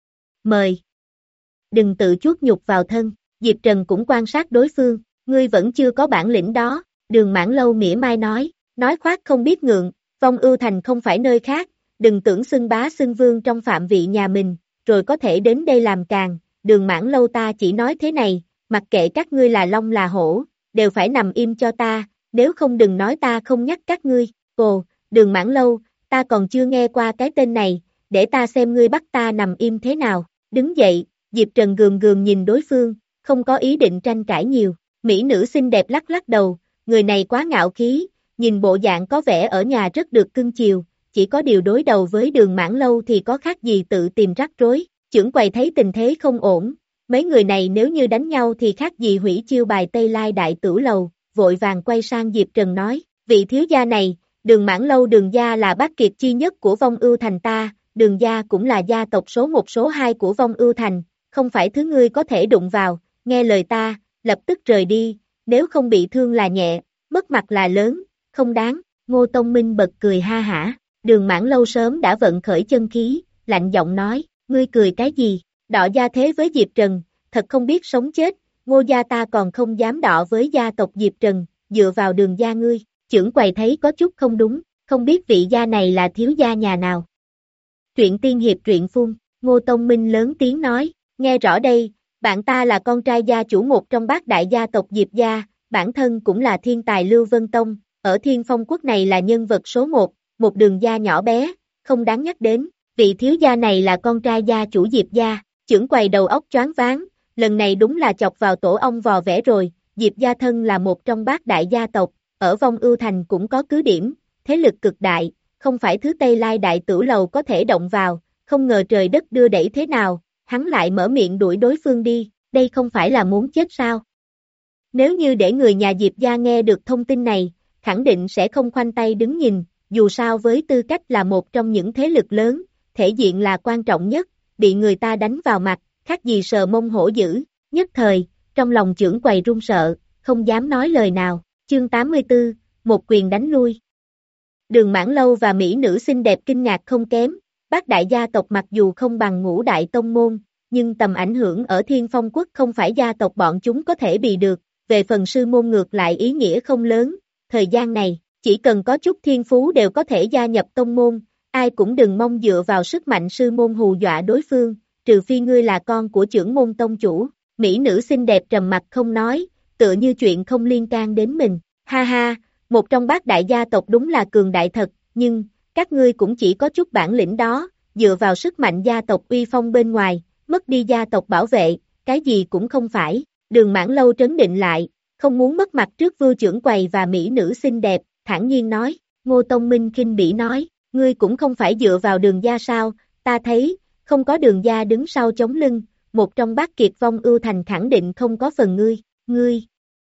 Mời. Đừng tự chuốc nhục vào thân, Diệp Trần cũng quan sát đối phương, ngươi vẫn chưa có bản lĩnh đó, Đường Mãn Lâu mỉa mai nói, nói khoác không biết ngượng, Vong Ưu Thành không phải nơi khác, đừng tưởng xưng bá xưng vương trong phạm vị nhà mình, rồi có thể đến đây làm càng, Đường Mãn Lâu ta chỉ nói thế này, mặc kệ các ngươi là long là hổ, đều phải nằm im cho ta, nếu không đừng nói ta không nhắc các ngươi, ồ, Đường Mãn Lâu, ta còn chưa nghe qua cái tên này, để ta xem ngươi bắt ta nằm im thế nào, đứng dậy, Diệp Trần gườm gườm nhìn đối phương, không có ý định tranh cãi nhiều, mỹ nữ xinh đẹp lắc lắc đầu, người này quá ngạo khí, nhìn bộ dạng có vẻ ở nhà rất được cưng chiều, chỉ có điều đối đầu với Đường Mãn Lâu thì có khác gì tự tìm rắc rối, chưởng quầy thấy tình thế không ổn, mấy người này nếu như đánh nhau thì khác gì hủy chiêu bài Tây Lai Đại Tửu Lầu, vội vàng quay sang Diệp Trần nói, vị thiếu gia này, Đường Mãn Lâu Đường gia là bác kiệt chi nhất của Vong Ưu Thành ta, Đường gia cũng là gia tộc số một số hai của Vong Ưu Thành, không phải thứ ngươi có thể đụng vào, nghe lời ta, lập tức rời đi, nếu không bị thương là nhẹ, mất mặt là lớn, không đáng, Ngô Tông Minh bật cười ha hả, Đường Mãn Lâu sớm đã vận khởi chân khí, lạnh giọng nói, ngươi cười cái gì, đọ gia thế với Diệp Trần, thật không biết sống chết, Ngô gia ta còn không dám đọ với gia tộc Diệp Trần, dựa vào Đường gia ngươi, chưởng quầy thấy có chút không đúng, không biết vị gia này là thiếu gia nhà nào. Truyện tiên hiệp truyện phun, Ngô Tông Minh lớn tiếng nói, nghe rõ đây, bạn ta là con trai gia chủ một trong bát đại gia tộc Diệp gia, bản thân cũng là thiên tài Lưu Vân Tông, ở Thiên Phong Quốc này là nhân vật số một, một Đường gia nhỏ bé, không đáng nhắc đến, vị thiếu gia này là con trai gia chủ Diệp gia, chưởng quầy đầu óc choáng váng, lần này đúng là chọc vào tổ ong vò vẽ rồi, Diệp gia thân là một trong bát đại gia tộc, ở Vong Ưu Thành cũng có cứ điểm, thế lực cực đại, không phải thứ Tây Lai Đại Tửu Lầu có thể động vào, không ngờ trời đất đưa đẩy thế nào, hắn lại mở miệng đuổi đối phương đi, đây không phải là muốn chết sao? Nếu như để người nhà Diệp gia nghe được thông tin này, khẳng định sẽ không khoanh tay đứng nhìn, dù sao với tư cách là một trong những thế lực lớn, thể diện là quan trọng nhất, bị người ta đánh vào mặt, khác gì sờ mông hổ dữ, nhất thời, trong lòng trưởng quầy run sợ, không dám nói lời nào, chương tám mươi tư, một quyền đánh lui. Đường Mãn Lâu và mỹ nữ xinh đẹp kinh ngạc không kém, bát đại gia tộc mặc dù không bằng ngũ đại tông môn, nhưng tầm ảnh hưởng ở Thiên Phong Quốc không phải gia tộc bọn chúng có thể bị được, về phần sư môn ngược lại ý nghĩa không lớn, thời gian này, chỉ cần có chút thiên phú đều có thể gia nhập tông môn, ai cũng đừng mong dựa vào sức mạnh sư môn hù dọa đối phương, trừ phi ngươi là con của trưởng môn tông chủ, mỹ nữ xinh đẹp trầm mặt không nói, tựa như chuyện không liên can đến mình, ha ha, một trong bát đại gia tộc đúng là cường đại thật, nhưng, các ngươi cũng chỉ có chút bản lĩnh đó, dựa vào sức mạnh gia tộc uy phong bên ngoài, mất đi gia tộc bảo vệ, cái gì cũng không phải, Đường Mãn Lâu trấn định lại, không muốn mất mặt trước vưu trưởng quầy và mỹ nữ xinh đẹp, thản nhiên nói, Ngô Tông Minh khinh bỉ nói, ngươi cũng không phải dựa vào Đường gia sao, ta thấy, không có Đường gia đứng sau chống lưng, một trong bát kiệt vong ưu thành khẳng định không có phần ngươi, ngươi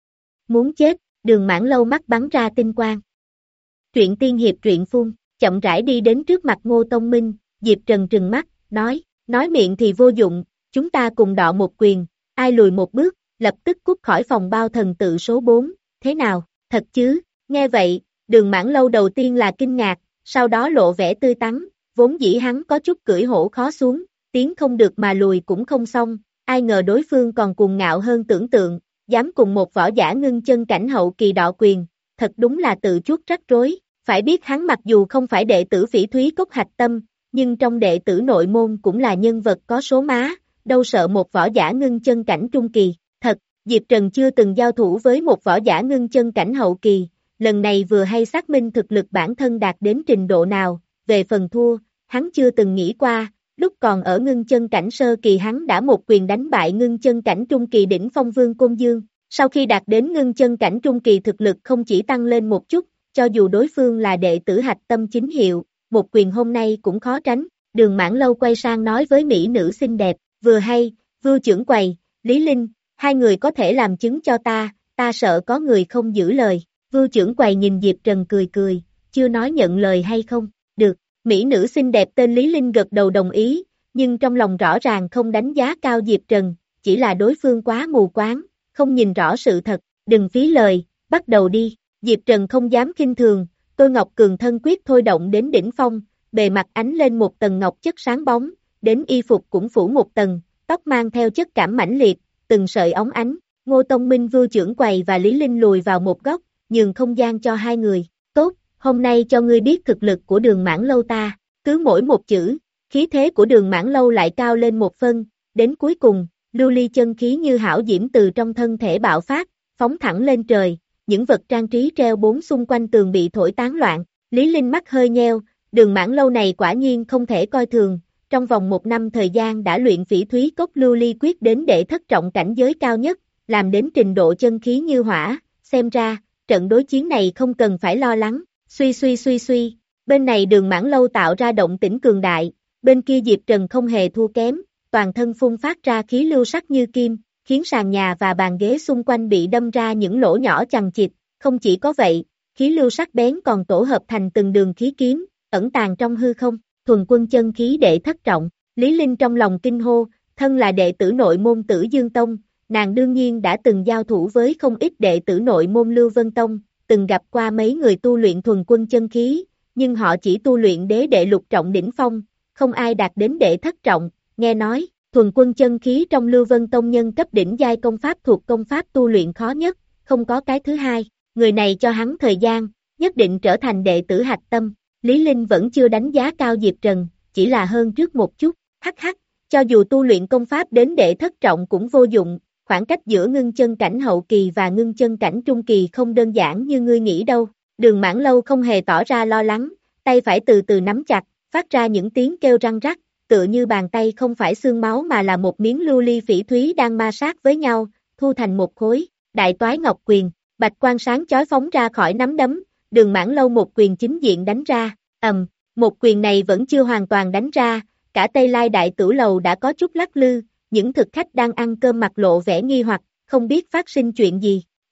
muốn chết, Đường Mãn Lâu mắt bắn ra tinh quang. Truyện tiên hiệp truyện phun, chậm rãi đi đến trước mặt Ngô Tông Minh, Diệp Trần trừng mắt, nói, nói miệng thì vô dụng, chúng ta cùng đọ một quyền, ai lùi một bước, lập tức cút khỏi phòng bao thần tự số bốn, thế nào, thật chứ, nghe vậy, Đường Mãn Lâu đầu tiên là kinh ngạc, sau đó lộ vẻ tươi tắn, vốn dĩ hắn có chút cưỡi hổ khó xuống, tiến không được mà lùi cũng không xong, ai ngờ đối phương còn cuồng ngạo hơn tưởng tượng, dám cùng một võ giả ngưng chân cảnh hậu kỳ đọ quyền, thật đúng là tự chuốc rắc rối, phải biết hắn mặc dù không phải đệ tử Phỉ Thúy Cốc hạch tâm, nhưng trong đệ tử nội môn cũng là nhân vật có số má, đâu sợ một võ giả ngưng chân cảnh trung kỳ, thật, Diệp Trần chưa từng giao thủ với một võ giả ngưng chân cảnh hậu kỳ, lần này vừa hay xác minh thực lực bản thân đạt đến trình độ nào, về phần thua, hắn chưa từng nghĩ qua, lúc còn ở ngưng chân cảnh sơ kỳ hắn đã một quyền đánh bại ngưng chân cảnh trung kỳ đỉnh phong Vương Côn Dương, sau khi đạt đến ngưng chân cảnh trung kỳ thực lực không chỉ tăng lên một chút, cho dù đối phương là đệ tử hạch tâm chính hiệu, một quyền hôm nay cũng khó tránh, Đường Mãn Lâu quay sang nói với mỹ nữ xinh đẹp, vừa hay, Vưu trưởng quầy, Lý Linh, hai người có thể làm chứng cho ta, ta sợ có người không giữ lời, Vưu trưởng quầy nhìn Diệp Trần cười cười, chưa nói nhận lời hay không, được, mỹ nữ xinh đẹp tên Lý Linh gật đầu đồng ý, nhưng trong lòng rõ ràng không đánh giá cao Diệp Trần, chỉ là đối phương quá mù quáng, không nhìn rõ sự thật, đừng phí lời, bắt đầu đi, Diệp Trần không dám khinh thường, Tôi Ngọc Cường thân quyết thôi động đến đỉnh phong, bề mặt ánh lên một tầng ngọc chất sáng bóng, đến y phục cũng phủ một tầng, tóc mang theo chất cảm mãnh liệt, từng sợi óng ánh, Ngô Tông Minh Vưu trưởng quầy và Lý Linh lùi vào một góc, nhường không gian cho hai người, tốt, hôm nay cho ngươi biết thực lực của Đường Mãn Lâu ta, cứ mỗi một chữ, khí thế của Đường Mãn Lâu lại cao lên một phân, đến cuối cùng, lưu ly chân khí như hảo diễm từ trong thân thể bạo phát, phóng thẳng lên trời, những vật trang trí treo bốn xung quanh tường bị thổi tán loạn, Lý Linh mắt hơi nheo, Đường Mãn Lâu này quả nhiên không thể coi thường, trong vòng một năm thời gian đã luyện Phỉ Thúy Cốc lưu ly quyết đến đệ thất trọng cảnh giới cao nhất, làm đến trình độ chân khí như hỏa, xem ra, trận đối chiến này không cần phải lo lắng, suy suy suy suy, bên này Đường Mãn Lâu tạo ra động tĩnh cường đại, bên kia Diệp Trần không hề thua kém, toàn thân phun phát ra khí lưu sắc như kim, khiến sàn nhà và bàn ghế xung quanh bị đâm ra những lỗ nhỏ chằng chịt, không chỉ có vậy, khí lưu sắc bén còn tổ hợp thành từng đường khí kiếm, ẩn tàng trong hư không, thuần quân chân khí đệ thất trọng, Lý Linh trong lòng kinh hô, thân là đệ tử nội môn Tử Dương Tông, nàng đương nhiên đã từng giao thủ với không ít đệ tử nội môn Lưu Vân Tông, từng gặp qua mấy người tu luyện thuần quân chân khí, nhưng họ chỉ tu luyện đế đệ lục trọng đỉnh phong, không ai đạt đến đệ thất trọng, nghe nói, thuần quân chân khí trong Lưu Vân Tông nhân cấp đỉnh giai công pháp thuộc công pháp tu luyện khó nhất, không có cái thứ hai, người này cho hắn thời gian, nhất định trở thành đệ tử hạch tâm, Lý Linh vẫn chưa đánh giá cao Diệp Trần, chỉ là hơn trước một chút, hắc hắc, cho dù tu luyện công pháp đến đệ thất trọng cũng vô dụng, khoảng cách giữa ngưng chân cảnh hậu kỳ và ngưng chân cảnh trung kỳ không đơn giản như ngươi nghĩ đâu, Đường Mãn Lâu không hề tỏ ra lo lắng, tay phải từ từ nắm chặt, phát ra những tiếng kêu răng rắc, tựa như bàn tay không phải xương máu mà là một miếng lưu ly phỉ thúy đang ma sát với nhau, thu thành một khối, đại toái ngọc quyền, bạch quang sáng chói phóng ra khỏi nắm đấm, Đường Mãn Lâu một quyền chính diện đánh ra, ầm, một quyền này vẫn chưa hoàn toàn đánh ra, cả Tây Lai đại tử lầu đã có chút lắc lư, những thực khách đang ăn cơm mặt lộ vẻ nghi hoặc, không biết phát sinh chuyện gì,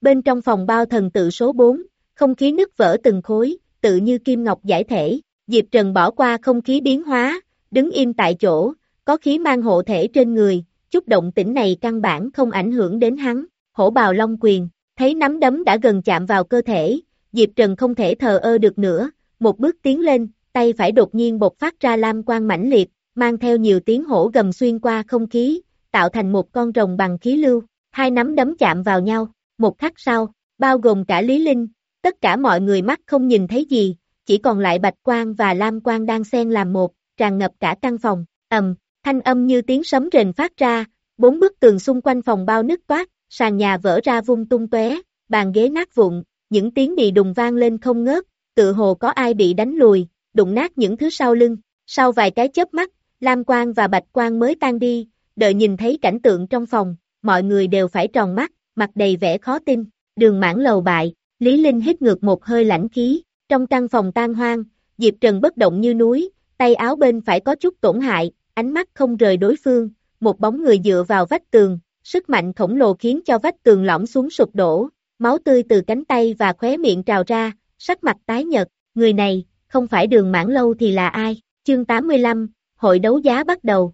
Bên trong phòng bao thần tự số bốn, không khí nứt vỡ từng khối, tự như kim ngọc giải thể. Diệp Trần bỏ qua không khí biến hóa, đứng im tại chỗ, có khí mang hộ thể trên người, chút động tĩnh này căn bản không ảnh hưởng đến hắn. Hổ bào long quyền, thấy nắm đấm đã gần chạm vào cơ thể, Diệp Trần không thể thờ ơ được nữa, một bước tiến lên, tay phải đột nhiên bộc phát ra lam quang mãnh liệt, mang theo nhiều tiếng hổ gầm xuyên qua không khí, tạo thành một con rồng bằng khí lưu, hai nắm đấm chạm vào nhau, một khắc sau, bao gồm cả Lý Linh, tất cả mọi người mắt không nhìn thấy gì, chỉ còn lại bạch quang và lam quang đang xen làm một, tràn ngập cả căn phòng, ầm, thanh âm như tiếng sấm rền phát ra, bốn bức tường xung quanh phòng bao nứt toát, sàn nhà vỡ ra vung tung tóe, bàn ghế nát vụn, những tiếng đì đùng vang lên không ngớt, tự hồ có ai bị đánh lùi, đụng nát những thứ sau lưng, sau vài cái chớp mắt, lam quang và bạch quang mới tan đi, đợi nhìn thấy cảnh tượng trong phòng, mọi người đều phải tròn mắt, mặt đầy vẻ khó tin, Đường Mãn lầu bại, Lý Linh hít ngược một hơi lãnh khí, trong căn phòng tan hoang, Diệp Trần bất động như núi, tay áo bên phải có chút tổn hại, ánh mắt không rời đối phương, một bóng người dựa vào vách tường, sức mạnh khổng lồ khiến cho vách tường lõm xuống sụp đổ, máu tươi từ cánh tay và khóe miệng trào ra, sắc mặt tái nhợt, người này, không phải Đường Mãn Lâu thì là ai? Chương tám mươi lăm, hội đấu giá bắt đầu.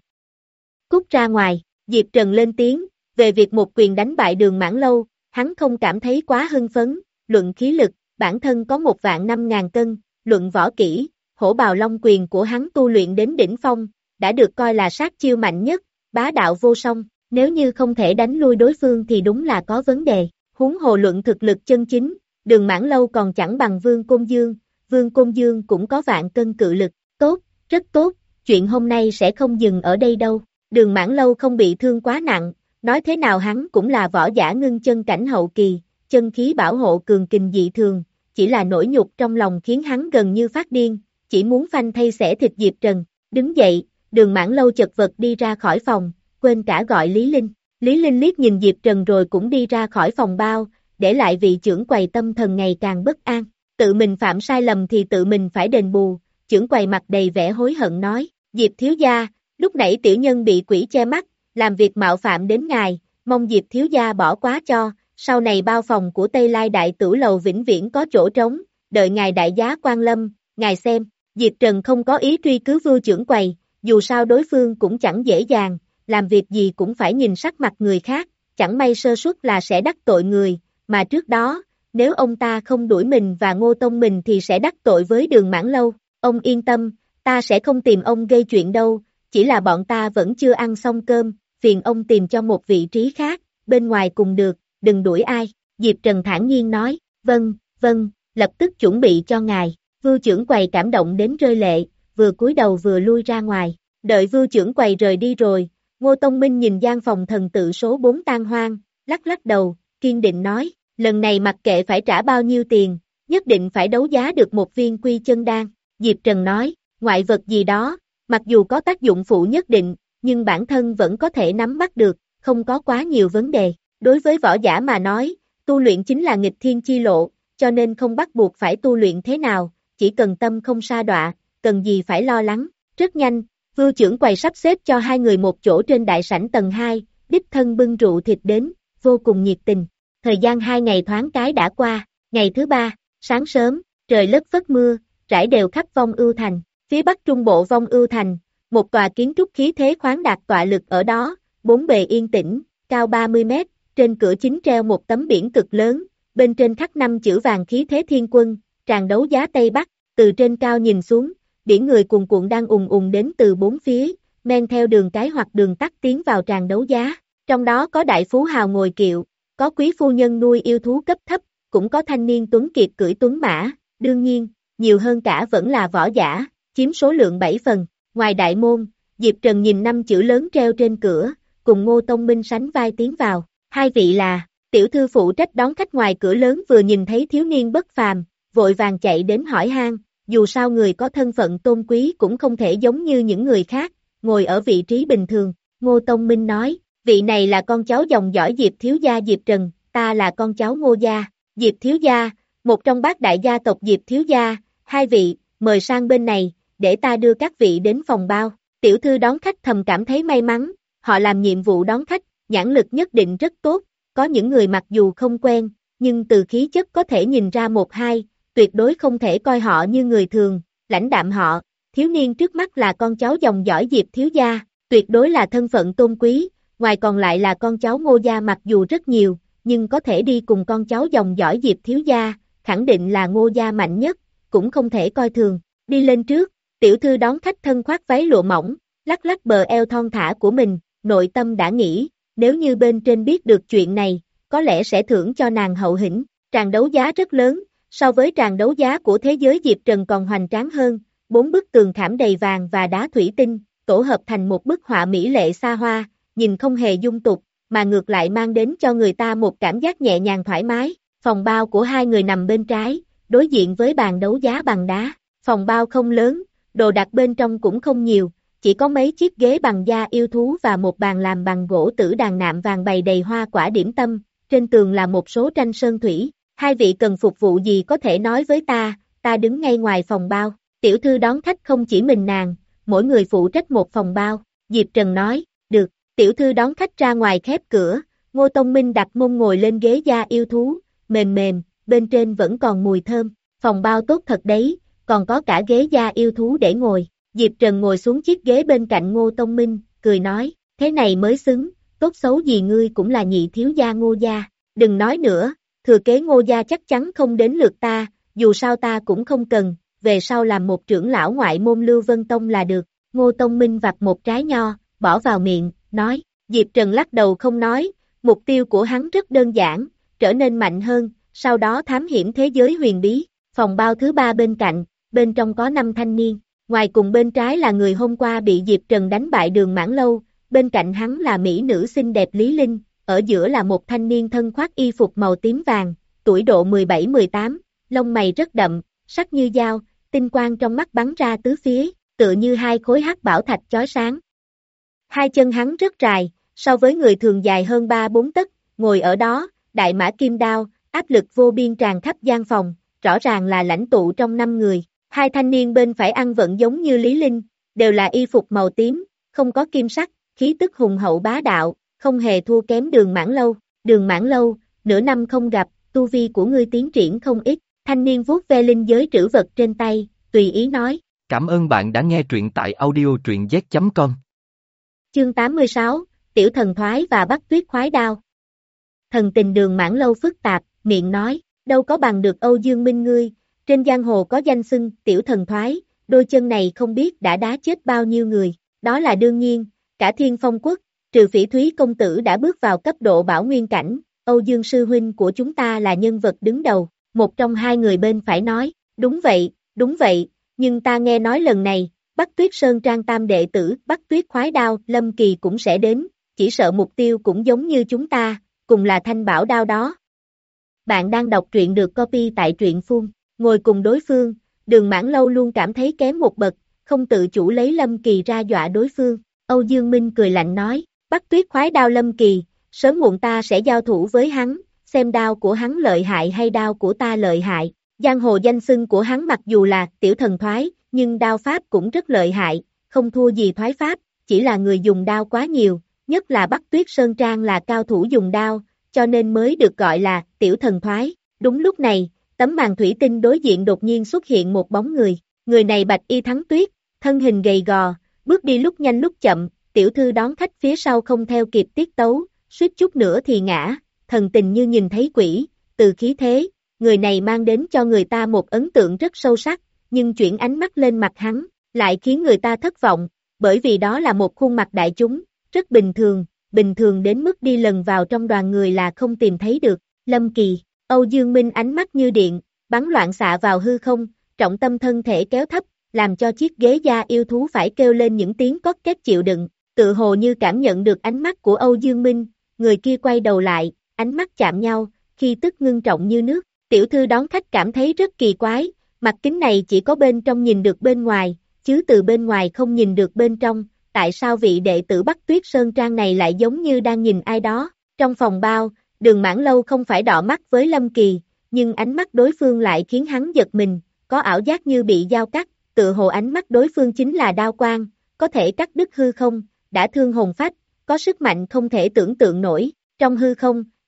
Cút ra ngoài, Diệp Trần lên tiếng, về việc một quyền đánh bại Đường Mãn Lâu, hắn không cảm thấy quá hưng phấn, luận khí lực, bản thân có một vạn năm ngàn cân, luận võ kỹ, hổ bào long quyền của hắn tu luyện đến đỉnh phong, đã được coi là sát chiêu mạnh nhất, bá đạo vô song, nếu như không thể đánh lui đối phương thì đúng là có vấn đề, huống hồ luận thực lực chân chính, Đường Mãn Lâu còn chẳng bằng Vương Côn Dương, Vương Côn Dương cũng có vạn cân cự lực, tốt, rất tốt, chuyện hôm nay sẽ không dừng ở đây đâu, Đường Mãn Lâu không bị thương quá nặng, nói thế nào hắn cũng là võ giả ngưng chân cảnh hậu kỳ, chân khí bảo hộ cường kình dị thường, chỉ là nỗi nhục trong lòng khiến hắn gần như phát điên, chỉ muốn phanh thây xẻ thịt Diệp Trần, đứng dậy, Đường Mãn Lâu chật vật đi ra khỏi phòng, quên cả gọi Lý Linh, Lý Linh liếc nhìn Diệp Trần rồi cũng đi ra khỏi phòng bao, để lại vị trưởng quầy tâm thần ngày càng bất an, tự mình phạm sai lầm thì tự mình phải đền bù, trưởng quầy mặt đầy vẻ hối hận nói, Diệp thiếu gia, lúc nãy tiểu nhân bị quỷ che mắt, làm việc mạo phạm đến ngài, mong Diệp thiếu gia bỏ quá cho, sau này bao phòng của Tây Lai Đại Tửu Lầu vĩnh viễn có chỗ trống, đợi ngài đại giá quan lâm, ngài xem, Diệp Trần không có ý truy cứu vưu trưởng quầy, dù sao đối phương cũng chẳng dễ dàng, làm việc gì cũng phải nhìn sắc mặt người khác, chẳng may sơ suất là sẽ đắc tội người, mà trước đó, nếu ông ta không đuổi mình và Ngô Tông mình thì sẽ đắc tội với Đường Mãn Lâu, ông yên tâm, ta sẽ không tìm ông gây chuyện đâu, chỉ là bọn ta vẫn chưa ăn xong cơm, phiền ông tìm cho một vị trí khác, bên ngoài cùng được, đừng đuổi ai, Diệp Trần thản nhiên nói, vâng, vâng, lập tức chuẩn bị cho ngài, vưu trưởng quầy cảm động đến rơi lệ, vừa cúi đầu vừa lui ra ngoài, đợi vưu trưởng quầy rời đi rồi, Ngô Tông Minh nhìn gian phòng thần tự số bốn tan hoang, lắc lắc đầu, kiên định nói, lần này mặc kệ phải trả bao nhiêu tiền, nhất định phải đấu giá được một viên quy chân đan, Diệp Trần nói, ngoại vật gì đó, mặc dù có tác dụng phụ nhất định, nhưng bản thân vẫn có thể nắm bắt được, không có quá nhiều vấn đề, đối với võ giả mà nói, tu luyện chính là nghịch thiên chi lộ, cho nên không bắt buộc phải tu luyện thế nào, chỉ cần tâm không sa đọa, cần gì phải lo lắng, rất nhanh. Vưu trưởng quầy sắp xếp cho hai người một chỗ trên đại sảnh tầng hai, đích thân bưng rượu thịt đến, vô cùng nhiệt tình. Thời gian hai ngày thoáng cái đã qua, ngày thứ ba, sáng sớm, trời lất phất mưa, rải đều khắp Vong Ưu Thành. Phía bắc trung bộ Vong Ưu Thành, một tòa kiến trúc khí thế khoáng đạt tọa lực ở đó, bốn bề yên tĩnh, cao ba mươi mét, trên cửa chính treo một tấm biển cực lớn, bên trên khắc năm chữ vàng khí thế thiên quân, tràng đấu giá Tây Bắc, từ trên cao nhìn xuống. Biển người cuồn cuộn đang ùn ùn đến từ bốn phía, men theo đường cái hoặc đường tắt tiến vào tràng đấu giá. Trong đó có đại phú hào ngồi kiệu, có quý phu nhân nuôi yêu thú cấp thấp, cũng có thanh niên tuấn kiệt cưỡi tuấn mã. Đương nhiên, nhiều hơn cả vẫn là võ giả, chiếm số lượng bảy phần. Ngoài đại môn, Diệp Trần nhìn năm chữ lớn treo trên cửa, cùng Ngô Tông Minh sánh vai tiến vào. Hai vị là, tiểu thư phụ trách đón khách ngoài cửa lớn vừa nhìn thấy thiếu niên bất phàm, vội vàng chạy đến hỏi han. Dù sao người có thân phận tôn quý cũng không thể giống như những người khác, ngồi ở vị trí bình thường, Ngô Tông Minh nói, vị này là con cháu dòng dõi Diệp thiếu gia Diệp Trần, ta là con cháu Ngô gia, Diệp thiếu gia, một trong bát đại gia tộc Diệp thiếu gia, hai vị, mời sang bên này, để ta đưa các vị đến phòng bao, tiểu thư đón khách thầm cảm thấy may mắn, họ làm nhiệm vụ đón khách, nhãn lực nhất định rất tốt, có những người mặc dù không quen, nhưng từ khí chất có thể nhìn ra một hai, tuyệt đối không thể coi họ như người thường, lãnh đạm họ, thiếu niên trước mắt là con cháu dòng dõi Diệp thiếu gia, tuyệt đối là thân phận tôn quý, ngoài còn lại là con cháu Ngô gia mặc dù rất nhiều, nhưng có thể đi cùng con cháu dòng dõi Diệp thiếu gia, khẳng định là Ngô gia mạnh nhất, cũng không thể coi thường, đi lên trước, tiểu thư đón khách thân khoác váy lụa mỏng, lắc lắc bờ eo thon thả của mình, nội tâm đã nghĩ, nếu như bên trên biết được chuyện này, có lẽ sẽ thưởng cho nàng hậu hĩnh, tràng đấu giá rất lớn, so với tràng đấu giá của thế giới Diệp Trần còn hoành tráng hơn, bốn bức tường khảm đầy vàng và đá thủy tinh, tổ hợp thành một bức họa mỹ lệ xa hoa, nhìn không hề dung tục, mà ngược lại mang đến cho người ta một cảm giác nhẹ nhàng thoải mái, phòng bao của hai người nằm bên trái, đối diện với bàn đấu giá bằng đá, phòng bao không lớn, đồ đạc bên trong cũng không nhiều, chỉ có mấy chiếc ghế bằng da yêu thú và một bàn làm bằng gỗ tử đàn nạm vàng bày đầy hoa quả điểm tâm, trên tường là một số tranh sơn thủy, hai vị cần phục vụ gì có thể nói với ta, ta đứng ngay ngoài phòng bao, tiểu thư đón khách không chỉ mình nàng, mỗi người phụ trách một phòng bao, Diệp Trần nói, được, tiểu thư đón khách ra ngoài khép cửa, Ngô Tông Minh đặt mông ngồi lên ghế da yêu thú, mềm mềm, bên trên vẫn còn mùi thơm, phòng bao tốt thật đấy, còn có cả ghế da yêu thú để ngồi, Diệp Trần ngồi xuống chiếc ghế bên cạnh Ngô Tông Minh, cười nói, thế này mới xứng, tốt xấu gì ngươi cũng là nhị thiếu gia Ngô gia, đừng nói nữa, thừa kế Ngô gia chắc chắn không đến lượt ta, dù sao ta cũng không cần, về sau làm một trưởng lão ngoại môn Lưu Vân Tông là được, Ngô Tông Minh vặt một trái nho, bỏ vào miệng, nói, Diệp Trần lắc đầu không nói, mục tiêu của hắn rất đơn giản, trở nên mạnh hơn, sau đó thám hiểm thế giới huyền bí, phòng bao thứ ba bên cạnh, bên trong có năm thanh niên, ngoài cùng bên trái là người hôm qua bị Diệp Trần đánh bại Đường Mãn Lâu, bên cạnh hắn là mỹ nữ xinh đẹp Lý Linh, ở giữa là một thanh niên thân khoác y phục màu tím vàng, tuổi độ mười bảy mười tám, lông mày rất đậm, sắc như dao, tinh quang trong mắt bắn ra tứ phía, tựa như hai khối hắc bảo thạch chói sáng. Hai chân hắn rất dài, so với người thường dài hơn ba bốn tấc, ngồi ở đó, đại mã kim đao, áp lực vô biên tràn khắp gian phòng, rõ ràng là lãnh tụ trong năm người. Hai thanh niên bên phải ăn vận giống như Lý Linh, đều là y phục màu tím, không có kim sắc, khí tức hùng hậu bá đạo, không hề thua kém Đường Mãn Lâu. Đường Mãn Lâu, nửa năm không gặp, tu vi của ngươi tiến triển không ít, thanh niên vuốt ve linh giới trữ vật trên tay, tùy ý nói. Cảm ơn bạn đã nghe truyện tại audio truyện z chấm com. Chương tám mươi sáu, Tiểu Thần Thoái và Bắt Tuyết Khoái Đao. Thần tình Đường Mãn Lâu phức tạp, miệng nói, đâu có bằng được Âu Dương Minh ngươi, trên giang hồ có danh xưng, Tiểu Thần Thoái, đôi chân này không biết đã đá chết bao nhiêu người, đó là đương nhiên, cả Thiên Phong Quốc, trừ Phỉ Thúy công tử đã bước vào cấp độ bảo nguyên cảnh, Âu Dương sư huynh của chúng ta là nhân vật đứng đầu, một trong hai người bên phải nói, đúng vậy, đúng vậy, nhưng ta nghe nói lần này, Bắc Tuyết Sơn Trang tam đệ tử, Bắc Tuyết Khoái Đao, Lâm Kỳ cũng sẽ đến, chỉ sợ mục tiêu cũng giống như chúng ta, cùng là thanh bảo đao đó. Bạn đang đọc truyện được copy tại truyện phun, ngồi cùng đối phương, Đường Mãn Lâu luôn cảm thấy kém một bậc, không tự chủ lấy Lâm Kỳ ra dọa đối phương, Âu Dương Minh cười lạnh nói, Bắc Tuyết Khoái Đao Lâm Kỳ, sớm muộn ta sẽ giao thủ với hắn, xem đao của hắn lợi hại hay đao của ta lợi hại, giang hồ danh xưng của hắn mặc dù là Tiểu Thần Thoái, nhưng đao pháp cũng rất lợi hại, không thua gì thoái pháp, chỉ là người dùng đao quá nhiều, nhất là Bắc Tuyết Sơn Trang là cao thủ dùng đao, cho nên mới được gọi là Tiểu Thần Thoái. Đúng lúc này, tấm màn thủy tinh đối diện đột nhiên xuất hiện một bóng người, người này bạch y thắng tuyết, thân hình gầy gò, bước đi lúc nhanh lúc chậm, tiểu thư đón khách phía sau không theo kịp tiết tấu, suýt chút nữa thì ngã, thần tình như nhìn thấy quỷ, từ khí thế, người này mang đến cho người ta một ấn tượng rất sâu sắc, nhưng chuyển ánh mắt lên mặt hắn, lại khiến người ta thất vọng, bởi vì đó là một khuôn mặt đại chúng, rất bình thường, bình thường đến mức đi lần vào trong đoàn người là không tìm thấy được, Lâm Kỳ, Âu Dương Minh ánh mắt như điện, bắn loạn xạ vào hư không, trọng tâm thân thể kéo thấp, làm cho chiếc ghế da yêu thú phải kêu lên những tiếng cót két chịu đựng, tự hồ như cảm nhận được ánh mắt của Âu Dương Minh, người kia quay đầu lại, ánh mắt chạm nhau, khi tức ngưng trọng như nước, tiểu thư đón khách cảm thấy rất kỳ quái, mặt kính này chỉ có bên trong nhìn được bên ngoài, chứ từ bên ngoài không nhìn được bên trong, tại sao vị đệ tử Bắc Tuyết Sơn Trang này lại giống như đang nhìn ai đó, trong phòng bao, Đường Mãn Lâu không phải đỏ mắt với Lâm Kỳ, nhưng ánh mắt đối phương lại khiến hắn giật mình, có ảo giác như bị dao cắt, tự hồ ánh mắt đối phương chính là đao quang, có thể cắt đứt hư không, đã thương hồn phách, có sức mạnh không thể tưởng tượng nổi, trong hư không,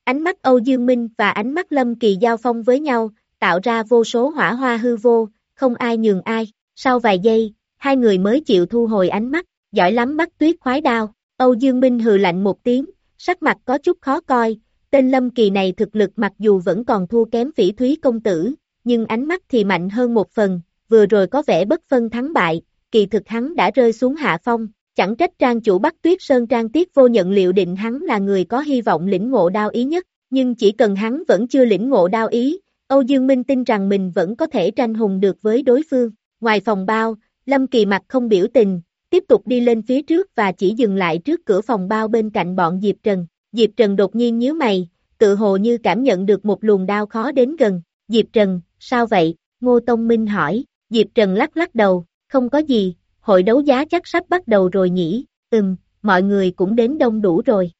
Ánh mắt Âu Dương Minh và ánh mắt Lâm Kỳ giao phong với nhau, tạo ra vô số hỏa hoa hư vô, không ai nhường ai. Sau vài giây, hai người mới chịu thu hồi ánh mắt, giỏi lắm Bắc Tuyết khoái đao. Âu Dương Minh hừ lạnh một tiếng, sắc mặt có chút khó coi, tên Lâm Kỳ này thực lực mặc dù vẫn còn thua kém Phỉ Thúy công tử, nhưng ánh mắt thì mạnh hơn một phần, vừa rồi có vẻ bất phân thắng bại, kỳ thực hắn đã rơi xuống hạ phong, chẳng trách trang chủ Bắc Tuyết Sơn Trang Tiết Vô nhận liệu định hắn là người có hy vọng lĩnh ngộ đao ý nhất, nhưng chỉ cần hắn vẫn chưa lĩnh ngộ đao ý, Âu Dương Minh tin rằng mình vẫn có thể tranh hùng được với đối phương. Ngoài phòng bao, Lâm Kỳ mặt không biểu tình, tiếp tục đi lên phía trước và chỉ dừng lại trước cửa phòng bao bên cạnh bọn Diệp Trần. Diệp Trần đột nhiên nhíu mày, tự hồ như cảm nhận được một luồng đao khó đến gần. Diệp Trần, sao vậy? Ngô Tông Minh hỏi. Diệp Trần lắc lắc đầu, không có gì, hội đấu giá chắc sắp bắt đầu rồi nhỉ? Ừm, mọi người cũng đến đông đủ rồi.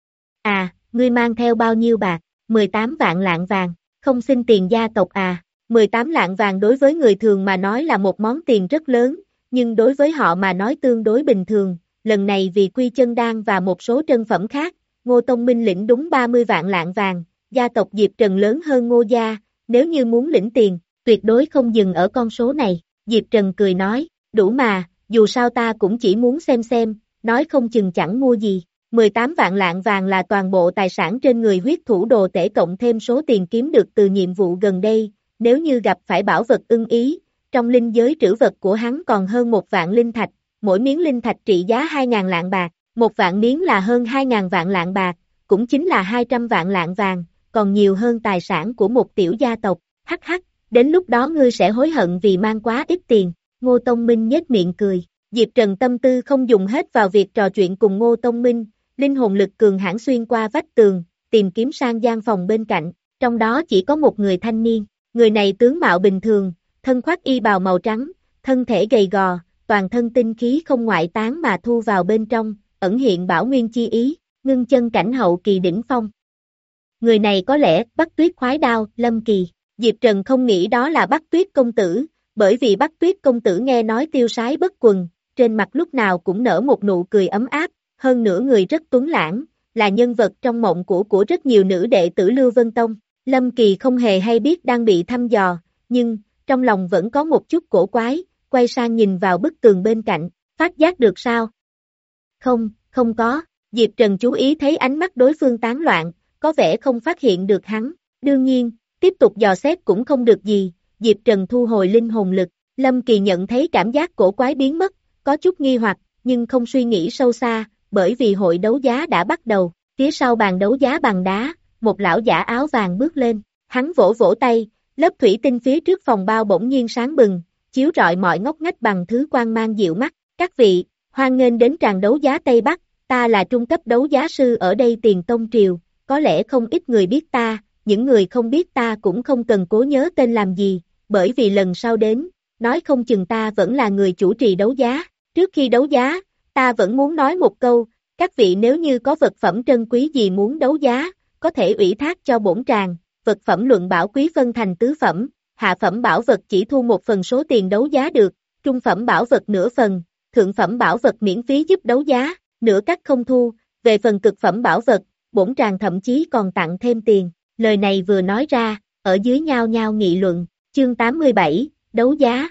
À, ngươi mang theo bao nhiêu bạc? mười tám vạn lạng vàng, không xin tiền gia tộc à? mười tám lạng vàng đối với người thường mà nói là một món tiền rất lớn, nhưng đối với họ mà nói tương đối bình thường. Lần này vì Quy Chân Đan và một số trân phẩm khác, Ngô Tông Minh lĩnh đúng ba mươi vạn lạng vàng, gia tộc Diệp Trần lớn hơn Ngô gia, nếu như muốn lĩnh tiền, tuyệt đối không dừng ở con số này. Diệp Trần cười nói, đủ mà, dù sao ta cũng chỉ muốn xem xem, nói không chừng chẳng mua gì. mười tám vạn lạng vàng là toàn bộ tài sản trên người huyết thủ đồ tể cộng thêm số tiền kiếm được từ nhiệm vụ gần đây, nếu như gặp phải bảo vật ưng ý, trong linh giới trữ vật của hắn còn hơn một vạn linh thạch, mỗi miếng linh thạch trị giá hai ngàn lạng bạc, một vạn miếng là hơn hai ngàn vạn lạng bạc, cũng chính là hai trăm vạn lạng vàng, còn nhiều hơn tài sản của một tiểu gia tộc. Hắc hắc, đến lúc đó ngươi sẽ hối hận vì mang quá ít tiền. Ngô Tông Minh nhếch miệng cười. Diệp Trần tâm tư không dùng hết vào việc trò chuyện cùng Ngô Tông Minh, linh hồn lực cường hãn xuyên qua vách tường, tìm kiếm sang gian phòng bên cạnh, trong đó chỉ có một người thanh niên, người này tướng mạo bình thường, thân khoác y bào màu trắng, thân thể gầy gò, toàn thân tinh khí không ngoại tán mà thu vào bên trong, ẩn hiện bảo nguyên chi ý, ngưng chân cảnh hậu kỳ đỉnh phong. Người này có lẽ Bắc Tuyết khoái đao, Lâm Kỳ. Diệp Trần không nghĩ đó là Bắc Tuyết công tử, bởi vì Bắc Tuyết công tử nghe nói tiêu sái bất quần, trên mặt lúc nào cũng nở một nụ cười ấm áp, hơn nữa người rất tuấn lãng, là nhân vật trong mộng của của rất nhiều nữ đệ tử Lưu Vân Tông. Lâm Kỳ không hề hay biết đang bị thăm dò, nhưng trong lòng vẫn có một chút cổ quái, quay sang nhìn vào bức tường bên cạnh, phát giác được sao? Không, không có. Diệp Trần chú ý thấy ánh mắt đối phương tán loạn, có vẻ không phát hiện được hắn. Đương nhiên, tiếp tục dò xét cũng không được gì, Diệp Trần thu hồi linh hồn lực. Lâm Kỳ nhận thấy cảm giác cổ quái biến mất, có chút nghi hoặc, nhưng không suy nghĩ sâu xa, bởi vì hội đấu giá đã bắt đầu. Phía sau bàn đấu giá bằng đá, một lão giả áo vàng bước lên, hắn vỗ vỗ tay, lớp thủy tinh phía trước phòng bao bỗng nhiên sáng bừng, chiếu rọi mọi ngóc ngách bằng thứ quang mang dịu mắt. Các vị, hoan nghênh đến tràng đấu giá Tây Bắc, ta là trung cấp đấu giá sư ở đây Tiền Tông Triều, có lẽ không ít người biết ta, những người không biết ta cũng không cần cố nhớ tên làm gì, bởi vì lần sau đến, nói không chừng ta vẫn là người chủ trì đấu giá. Trước khi đấu giá, ta vẫn muốn nói một câu, các vị nếu như có vật phẩm trân quý gì muốn đấu giá, có thể ủy thác cho bổn tràng, vật phẩm luận bảo quý phân thành tứ phẩm, hạ phẩm bảo vật chỉ thu một phần số tiền đấu giá được, trung phẩm bảo vật nửa phần, thượng phẩm bảo vật miễn phí giúp đấu giá, nửa cắt không thu, về phần cực phẩm bảo vật, bổn tràng thậm chí còn tặng thêm tiền. Lời này vừa nói ra, ở dưới nhao nhao nghị luận, chương tám mươi bảy, đấu giá.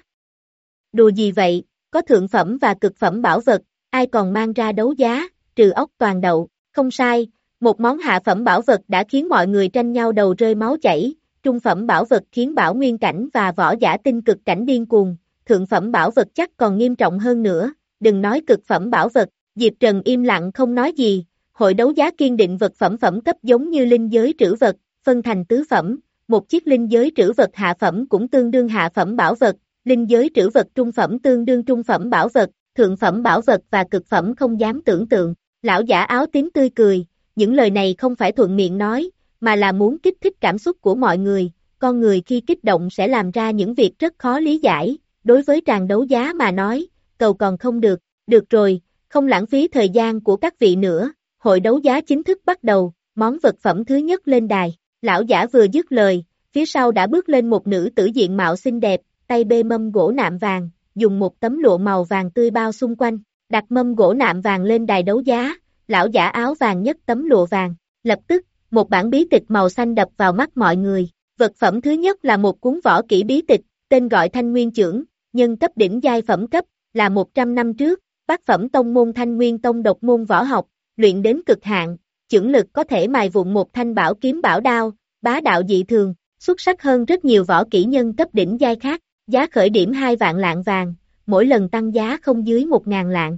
Đùa gì vậy, có thượng phẩm và cực phẩm bảo vật, ai còn mang ra đấu giá, trừ ốc toàn đậu, không sai, một món hạ phẩm bảo vật đã khiến mọi người tranh nhau đầu rơi máu chảy, trung phẩm bảo vật khiến bảo nguyên cảnh và võ giả tinh cực cảnh điên cuồng, thượng phẩm bảo vật chắc còn nghiêm trọng hơn nữa, đừng nói cực phẩm bảo vật. Diệp Trần im lặng không nói gì, hội đấu giá kiên định vật phẩm phẩm cấp giống như linh giới trữ vật, phân thành tứ phẩm, một chiếc linh giới trữ vật hạ phẩm cũng tương đương hạ phẩm bảo vật, linh giới trữ vật trung phẩm tương đương trung phẩm bảo vật, thượng phẩm bảo vật và cực phẩm không dám tưởng tượng. Lão giả áo tím tươi cười, những lời này không phải thuận miệng nói, mà là muốn kích thích cảm xúc của mọi người, con người khi kích động sẽ làm ra những việc rất khó lý giải, đối với tràng đấu giá mà nói, cầu còn không được, được rồi, không lãng phí thời gian của các vị nữa, hội đấu giá chính thức bắt đầu, món vật phẩm thứ nhất lên đài, lão giả vừa dứt lời, phía sau đã bước lên một nữ tử diện mạo xinh đẹp, tay bê mâm gỗ nạm vàng, dùng một tấm lụa màu vàng tươi bao xung quanh, đặt mâm gỗ nạm vàng lên đài đấu giá, lão giả áo vàng nhấc tấm lụa vàng, lập tức, một bản bí tịch màu xanh đập vào mắt mọi người. Vật phẩm thứ nhất là một cuốn võ kỹ bí tịch, tên gọi Thanh Nguyên Chưởng, nhân cấp đỉnh giai phẩm cấp, là một trăm năm trước, bát phẩm tông môn Thanh Nguyên Tông độc môn võ học, luyện đến cực hạn, chưởng lực có thể mài vụn một thanh bảo kiếm bảo đao, bá đạo dị thường, xuất sắc hơn rất nhiều võ kỹ nhân cấp đỉnh giai khác, giá khởi điểm hai vạn lạng vàng, mỗi lần tăng giá không dưới một ngàn lạng.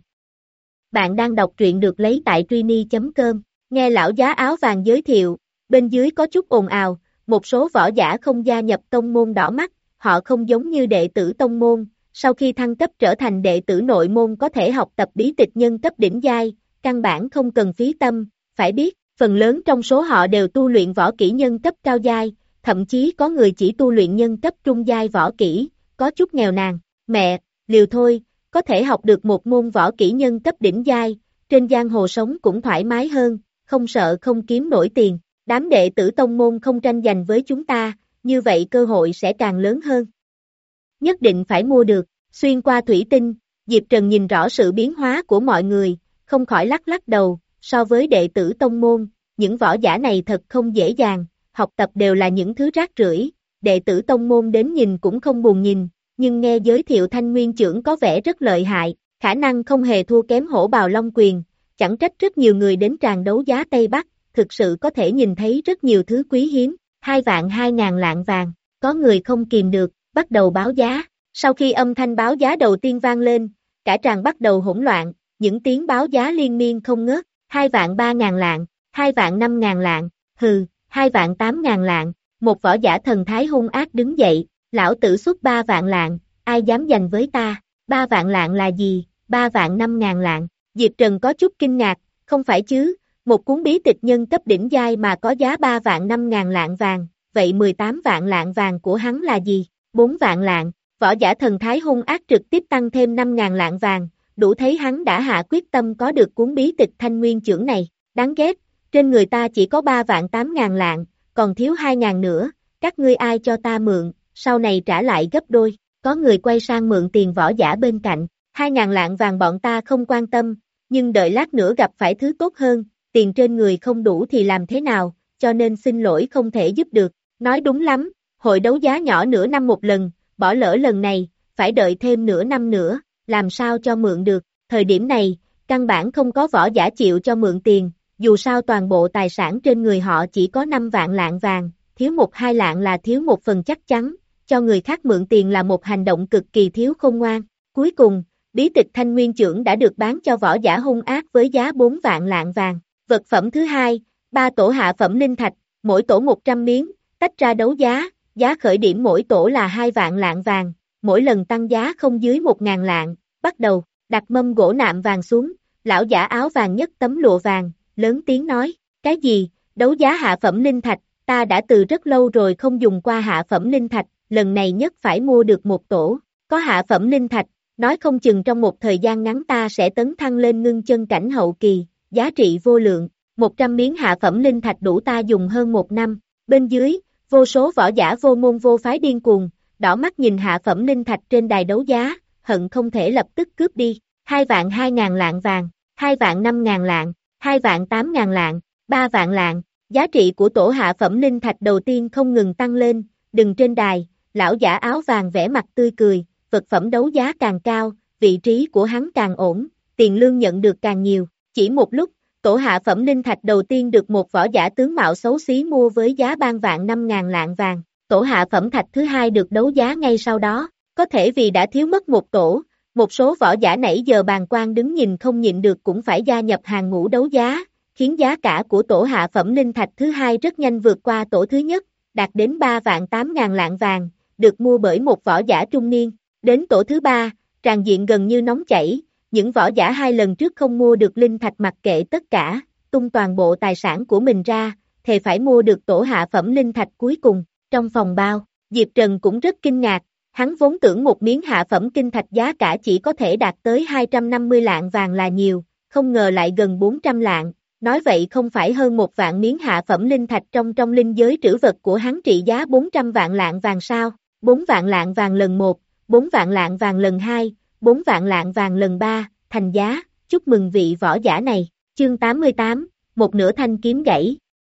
Bạn đang đọc truyện được lấy tại Trini chấm com, nghe lão giá áo vàng giới thiệu, bên dưới có chút ồn ào, một số võ giả không gia nhập tông môn đỏ mắt, họ không giống như đệ tử tông môn, sau khi thăng cấp trở thành đệ tử nội môn có thể học tập bí tịch nhân cấp đỉnh giai, căn bản không cần phí tâm, phải biết, phần lớn trong số họ đều tu luyện võ kỹ nhân cấp cao giai, thậm chí có người chỉ tu luyện nhân cấp trung giai võ kỹ, có chút nghèo nàn, mẹ, liều thôi, có thể học được một môn võ kỹ nhân cấp đỉnh giai, trên giang hồ sống cũng thoải mái hơn, không sợ không kiếm nổi tiền, đám đệ tử tông môn không tranh giành với chúng ta, như vậy cơ hội sẽ càng lớn hơn. Nhất định phải mua được, xuyên qua thủy tinh, Diệp Trần nhìn rõ sự biến hóa của mọi người, không khỏi lắc lắc đầu, so với đệ tử tông môn, những võ giả này thật không dễ dàng, học tập đều là những thứ rác rưởi, đệ tử tông môn đến nhìn cũng không buồn nhìn, nhưng nghe giới thiệu Thanh Nguyên Chưởng có vẻ rất lợi hại, khả năng không hề thua kém Hổ Bào Long Quyền, chẳng trách rất nhiều người đến tràng đấu giá Tây Bắc, thực sự có thể nhìn thấy rất nhiều thứ quý hiếm, hai vạn hai ngàn lạng vàng, có người không kìm được, bắt đầu báo giá, sau khi âm thanh báo giá đầu tiên vang lên, cả tràng bắt đầu hỗn loạn, những tiếng báo giá liên miên không ngớt, hai vạn ba ngàn lạng, hai vạn năm ngàn lạng, hừ, hai vạn tám ngàn lạng, một võ giả thần thái hung ác đứng dậy, lão tử xuất ba vạn lạng, ai dám giành với ta, ba vạn lạng là gì, ba vạn năm ngàn lạng, Diệp Trần có chút kinh ngạc, không phải chứ, một cuốn bí tịch nhân cấp đỉnh giai mà có giá ba vạn năm ngàn lạng vàng, vậy mười tám vạn lạng vàng của hắn là gì, bốn vạn lạng, võ giả thần thái hung ác trực tiếp tăng thêm năm ngàn lạng vàng, đủ thấy hắn đã hạ quyết tâm có được cuốn bí tịch Thanh Nguyên Chưởng này, đáng ghét, trên người ta chỉ có ba vạn tám ngàn lạng, còn thiếu hai ngàn nữa, các ngươi ai cho ta mượn, sau này trả lại gấp đôi, có người quay sang mượn tiền võ giả bên cạnh, hai ngàn lạng vàng bọn ta không quan tâm, nhưng đợi lát nữa gặp phải thứ tốt hơn, tiền trên người không đủ thì làm thế nào, cho nên xin lỗi không thể giúp được, nói đúng lắm, hội đấu giá nhỏ nửa năm một lần, bỏ lỡ lần này, phải đợi thêm nửa năm nữa, làm sao cho mượn được, thời điểm này, căn bản không có võ giả chịu cho mượn tiền, dù sao toàn bộ tài sản trên người họ chỉ có năm vạn lạng vàng, thiếu một hai lạng là thiếu một phần chắc chắn, cho người khác mượn tiền là một hành động cực kỳ thiếu khôn ngoan. Cuối cùng, bí tịch Thanh Nguyên Chưởng đã được bán cho võ giả hung ác với giá bốn vạn lạng vàng. Vật phẩm thứ hai, ba tổ hạ phẩm linh thạch, mỗi tổ một trăm miếng, tách ra đấu giá, giá khởi điểm mỗi tổ là hai vạn lạng vàng, mỗi lần tăng giá không dưới một ngàn lạng, bắt đầu, đặt mâm gỗ nạm vàng xuống, lão giả áo vàng nhất tấm lụa vàng, lớn tiếng nói, cái gì, đấu giá hạ phẩm linh thạch, ta đã từ rất lâu rồi không dùng qua hạ phẩm linh thạch, lần này nhất phải mua được một tổ, có hạ phẩm linh thạch, nói không chừng trong một thời gian ngắn ta sẽ tấn thăng lên ngưng chân cảnh hậu kỳ, giá trị vô lượng, một trăm miếng hạ phẩm linh thạch đủ ta dùng hơn một năm, bên dưới, vô số võ giả vô môn vô phái điên cuồng, đỏ mắt nhìn hạ phẩm linh thạch trên đài đấu giá, hận không thể lập tức cướp đi, hai vạn hai ngàn lạng vàng, hai vạn năm ngàn lạng, hai vạn tám ngàn lạng, ba vạn lạng, giá trị của tổ hạ phẩm linh thạch đầu tiên không ngừng tăng lên, đừng trên đài, lão giả áo vàng vẽ mặt tươi cười, vật phẩm đấu giá càng cao, vị trí của hắn càng ổn, tiền lương nhận được càng nhiều, chỉ một lúc, tổ hạ phẩm linh thạch đầu tiên được một võ giả tướng mạo xấu xí mua với giá ban vạn năm ngàn lạng vàng, tổ hạ phẩm thạch thứ hai được đấu giá ngay sau đó, có thể vì đã thiếu mất một tổ, một số võ giả nãy giờ bàng quan đứng nhìn không nhịn được cũng phải gia nhập hàng ngũ đấu giá, khiến giá cả của tổ hạ phẩm linh thạch thứ hai rất nhanh vượt qua tổ thứ nhất, đạt đến ba vạn tám ngàn lạng vàng, được mua bởi một võ giả trung niên, đến tổ thứ ba, tràn diện gần như nóng chảy, những võ giả hai lần trước không mua được linh thạch mặc kệ tất cả, tung toàn bộ tài sản của mình ra, thề phải mua được tổ hạ phẩm linh thạch cuối cùng, trong phòng bao, Diệp Trần cũng rất kinh ngạc, hắn vốn tưởng một miếng hạ phẩm kinh thạch giá cả chỉ có thể đạt tới hai trăm năm mươi lạng vàng là nhiều, không ngờ lại gần bốn trăm lạng, nói vậy không phải hơn một vạn miếng hạ phẩm linh thạch trong trong linh giới trữ vật của hắn trị giá bốn trăm vạn lạng vàng sao, bốn vạn lạng vàng lần một, bốn vạn lạng vàng lần hai, bốn vạn lạng vàng lần ba, thành giá, chúc mừng vị võ giả này, chương tám mươi tám, một nửa thanh kiếm gãy.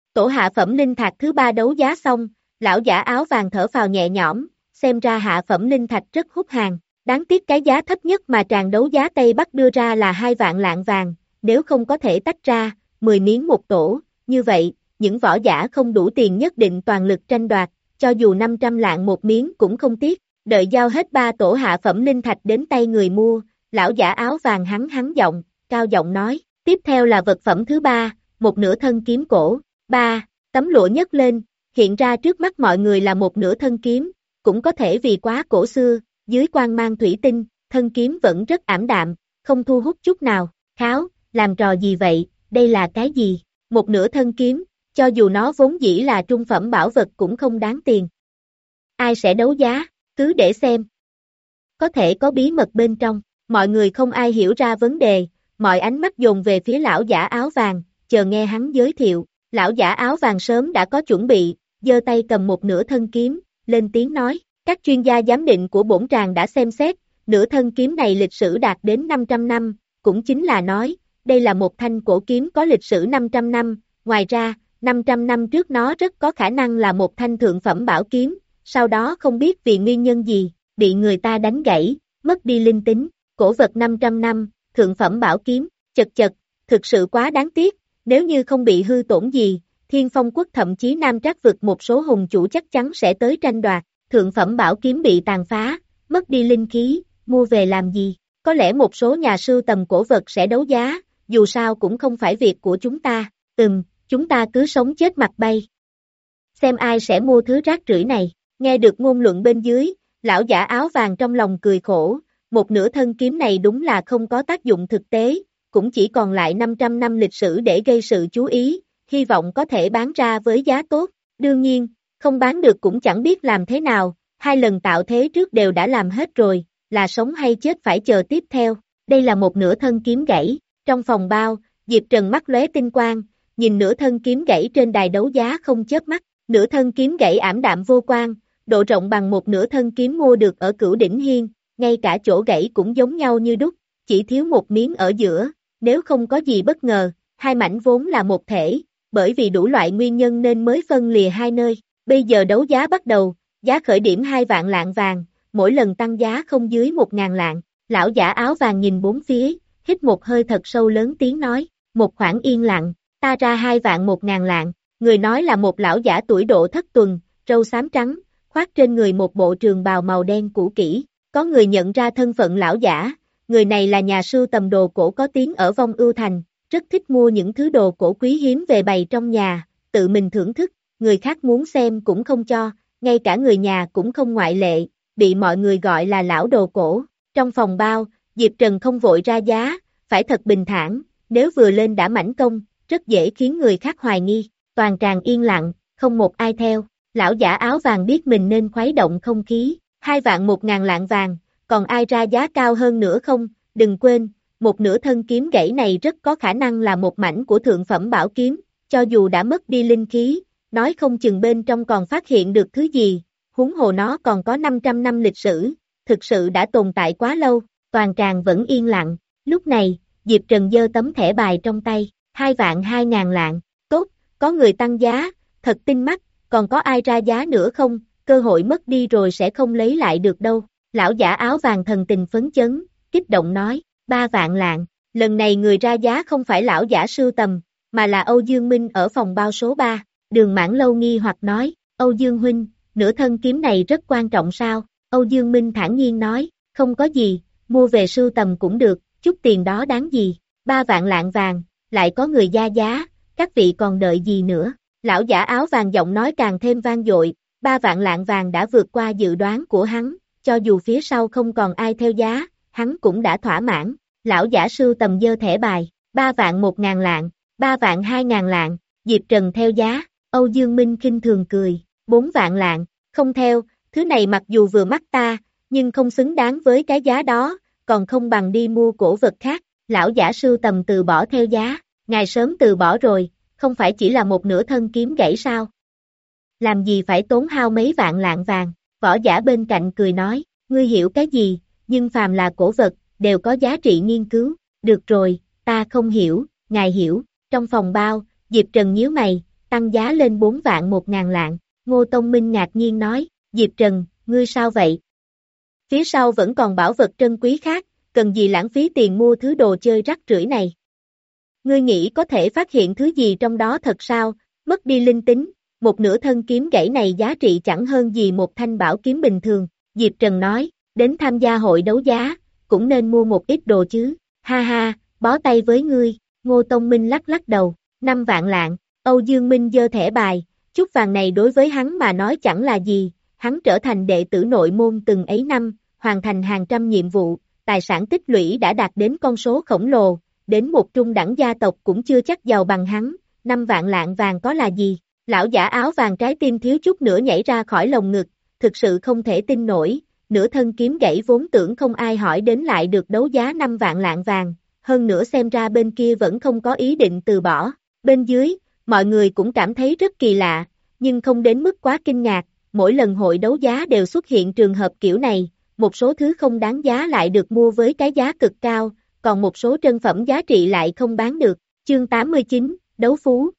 Tổ hạ phẩm linh thạch thứ ba đấu giá xong, lão giả áo vàng thở phào nhẹ nhõm, xem ra hạ phẩm linh thạch rất hút hàng. Đáng tiếc cái giá thấp nhất mà tràng đấu giá Tây Bắc đưa ra là hai vạn lạng vàng, nếu không có thể tách ra, mười miếng một tổ, như vậy, những võ giả không đủ tiền nhất định toàn lực tranh đoạt, cho dù năm trăm lạng một miếng cũng không tiếc. Đợi giao hết ba tổ hạ phẩm linh thạch đến tay người mua, lão giả áo vàng hắn hắn giọng, cao giọng nói, tiếp theo là vật phẩm thứ ba, một nửa thân kiếm cổ. Ba, tấm lụa nhấc lên, hiện ra trước mắt mọi người là một nửa thân kiếm, cũng có thể vì quá cổ xưa, dưới quang mang thủy tinh, thân kiếm vẫn rất ảm đạm, không thu hút chút nào. Kháo, làm trò gì vậy, đây là cái gì? Một nửa thân kiếm, cho dù nó vốn dĩ là trung phẩm bảo vật cũng không đáng tiền. Ai sẽ đấu giá, cứ để xem. Có thể có bí mật bên trong, mọi người không ai hiểu ra vấn đề, mọi ánh mắt dồn về phía lão giả áo vàng, chờ nghe hắn giới thiệu. Lão giả áo vàng sớm đã có chuẩn bị, giơ tay cầm một nửa thân kiếm, lên tiếng nói, các chuyên gia giám định của bổn tràng đã xem xét, nửa thân kiếm này lịch sử đạt đến năm trăm năm, cũng chính là nói, đây là một thanh cổ kiếm có lịch sử năm trăm năm, ngoài ra, năm trăm năm trước nó rất có khả năng là một thanh thượng phẩm bảo kiếm, sau đó không biết vì nguyên nhân gì, bị người ta đánh gãy, mất đi linh tính, cổ vật năm trăm năm, thượng phẩm bảo kiếm, chật chật, thực sự quá đáng tiếc. Nếu như không bị hư tổn gì, Thiên Phong Quốc thậm chí Nam Trác vực một số hùng chủ chắc chắn sẽ tới tranh đoạt, thượng phẩm bảo kiếm bị tàn phá, mất đi linh khí, mua về làm gì? Có lẽ một số nhà sưu tầm cổ vật sẽ đấu giá, dù sao cũng không phải việc của chúng ta, ừm, chúng ta cứ sống chết mặt bay. Xem ai sẽ mua thứ rác rưởi này, nghe được ngôn luận bên dưới, lão giả áo vàng trong lòng cười khổ, một nửa thân kiếm này đúng là không có tác dụng thực tế. Cũng chỉ còn lại năm trăm năm lịch sử để gây sự chú ý, hy vọng có thể bán ra với giá tốt. Đương nhiên, không bán được cũng chẳng biết làm thế nào, hai lần tạo thế trước đều đã làm hết rồi, là sống hay chết phải chờ tiếp theo. Đây là một nửa thân kiếm gãy, trong phòng bao, Diệp Trần mắt lóe tinh quang, nhìn nửa thân kiếm gãy trên đài đấu giá không chớp mắt, nửa thân kiếm gãy ảm đạm vô quang, độ rộng bằng một nửa thân kiếm mua được ở Cửu Đỉnh Hiên, ngay cả chỗ gãy cũng giống nhau như đúc, chỉ thiếu một miếng ở giữa. Nếu không có gì bất ngờ, hai mảnh vốn là một thể, bởi vì đủ loại nguyên nhân nên mới phân lìa hai nơi. Bây giờ đấu giá bắt đầu, giá khởi điểm hai vạn lạng vàng, mỗi lần tăng giá không dưới một ngàn lạng. Lão giả áo vàng nhìn bốn phía, hít một hơi thật sâu lớn tiếng nói, một khoảng yên lặng, ta ra hai vạn một ngàn lạng. Người nói là một lão giả tuổi độ thất tuần, râu xám trắng, khoác trên người một bộ trường bào màu đen cũ kỹ. Có người nhận ra thân phận lão giả. Người này là nhà sưu tầm đồ cổ có tiếng ở Vong Ưu Thành, rất thích mua những thứ đồ cổ quý hiếm về bày trong nhà, tự mình thưởng thức, người khác muốn xem cũng không cho, ngay cả người nhà cũng không ngoại lệ, bị mọi người gọi là lão đồ cổ. Trong phòng bao, Diệp Trần không vội ra giá, phải thật bình thản, nếu vừa lên đã mãnh công, rất dễ khiến người khác hoài nghi. Toàn tràng yên lặng, không một ai theo, lão giả áo vàng biết mình nên khuấy động không khí, hai vạn một ngàn lạng vàng. Còn ai ra giá cao hơn nữa không? Đừng quên, một nửa thân kiếm gãy này rất có khả năng là một mảnh của thượng phẩm bảo kiếm, cho dù đã mất đi linh khí, nói không chừng bên trong còn phát hiện được thứ gì, huống hồ nó còn có năm trăm năm lịch sử, thực sự đã tồn tại quá lâu, toàn tràng vẫn yên lặng. Lúc này, Diệp Trần giơ tấm thẻ bài trong tay, hai vạn hai ngàn lạng, tốt, có người tăng giá, thật tinh mắt, còn có ai ra giá nữa không? Cơ hội mất đi rồi sẽ không lấy lại được đâu. Lão giả áo vàng thần tình phấn chấn, kích động nói, ba vạn lạng, lần này người ra giá không phải lão giả sưu tầm, mà là Âu Dương Minh ở phòng bao số ba, Đường Mãn Lâu nghi hoặc nói, Âu Dương huynh, nửa thân kiếm này rất quan trọng sao? Âu Dương Minh thản nhiên nói, không có gì, mua về sưu tầm cũng được, chút tiền đó đáng gì, ba vạn lạng vàng, lại có người ra giá, các vị còn đợi gì nữa? Lão giả áo vàng giọng nói càng thêm vang dội, ba vạn lạng vàng đã vượt qua dự đoán của hắn. Cho dù phía sau không còn ai theo giá, hắn cũng đã thỏa mãn. Lão giả sưu tầm giơ thẻ bài, ba vạn một ngàn lạng, ba vạn hai ngàn lạng, Diệp Trần theo giá, Âu Dương Minh khinh thường cười, bốn vạn lạng, không theo, thứ này mặc dù vừa mắt ta, nhưng không xứng đáng với cái giá đó, còn không bằng đi mua cổ vật khác. Lão giả sưu tầm từ bỏ theo giá, ngài sớm từ bỏ rồi, không phải chỉ là một nửa thân kiếm gãy sao? Làm gì phải tốn hao mấy vạn lạng vàng? Võ giả bên cạnh cười nói, ngươi hiểu cái gì, nhưng phàm là cổ vật, đều có giá trị nghiên cứu. Được rồi, ta không hiểu, ngài hiểu. Trong phòng bao, Diệp Trần nhíu mày, tăng giá lên bốn vạn một ngàn lạng. Ngô Tông Minh ngạc nhiên nói, Diệp Trần, ngươi sao vậy? Phía sau vẫn còn bảo vật trân quý khác, cần gì lãng phí tiền mua thứ đồ chơi rắc rưởi này? Ngươi nghĩ có thể phát hiện thứ gì trong đó thật sao? Mất đi linh tính, một nửa thân kiếm gãy này giá trị chẳng hơn gì một thanh bảo kiếm bình thường. Diệp Trần nói, đến tham gia hội đấu giá, cũng nên mua một ít đồ chứ. Ha ha, bó tay với ngươi. Ngô Tông Minh lắc lắc đầu, năm vạn lạng. Âu Dương Minh giơ thẻ bài, chút vàng này đối với hắn mà nói chẳng là gì. Hắn trở thành đệ tử nội môn từng ấy năm, hoàn thành hàng trăm nhiệm vụ, tài sản tích lũy đã đạt đến con số khổng lồ, đến một trung đẳng gia tộc cũng chưa chắc giàu bằng hắn. Năm vạn lạng vàng có là gì? Lão giả áo vàng trái tim thiếu chút nữa nhảy ra khỏi lồng ngực, thực sự không thể tin nổi, nửa thân kiếm gãy vốn tưởng không ai hỏi đến lại được đấu giá năm vạn lạng vàng, hơn nữa xem ra bên kia vẫn không có ý định từ bỏ. Bên dưới, mọi người cũng cảm thấy rất kỳ lạ, nhưng không đến mức quá kinh ngạc, mỗi lần hội đấu giá đều xuất hiện trường hợp kiểu này, một số thứ không đáng giá lại được mua với cái giá cực cao, còn một số trân phẩm giá trị lại không bán được. Chương tám mươi chín, Đấu Phú.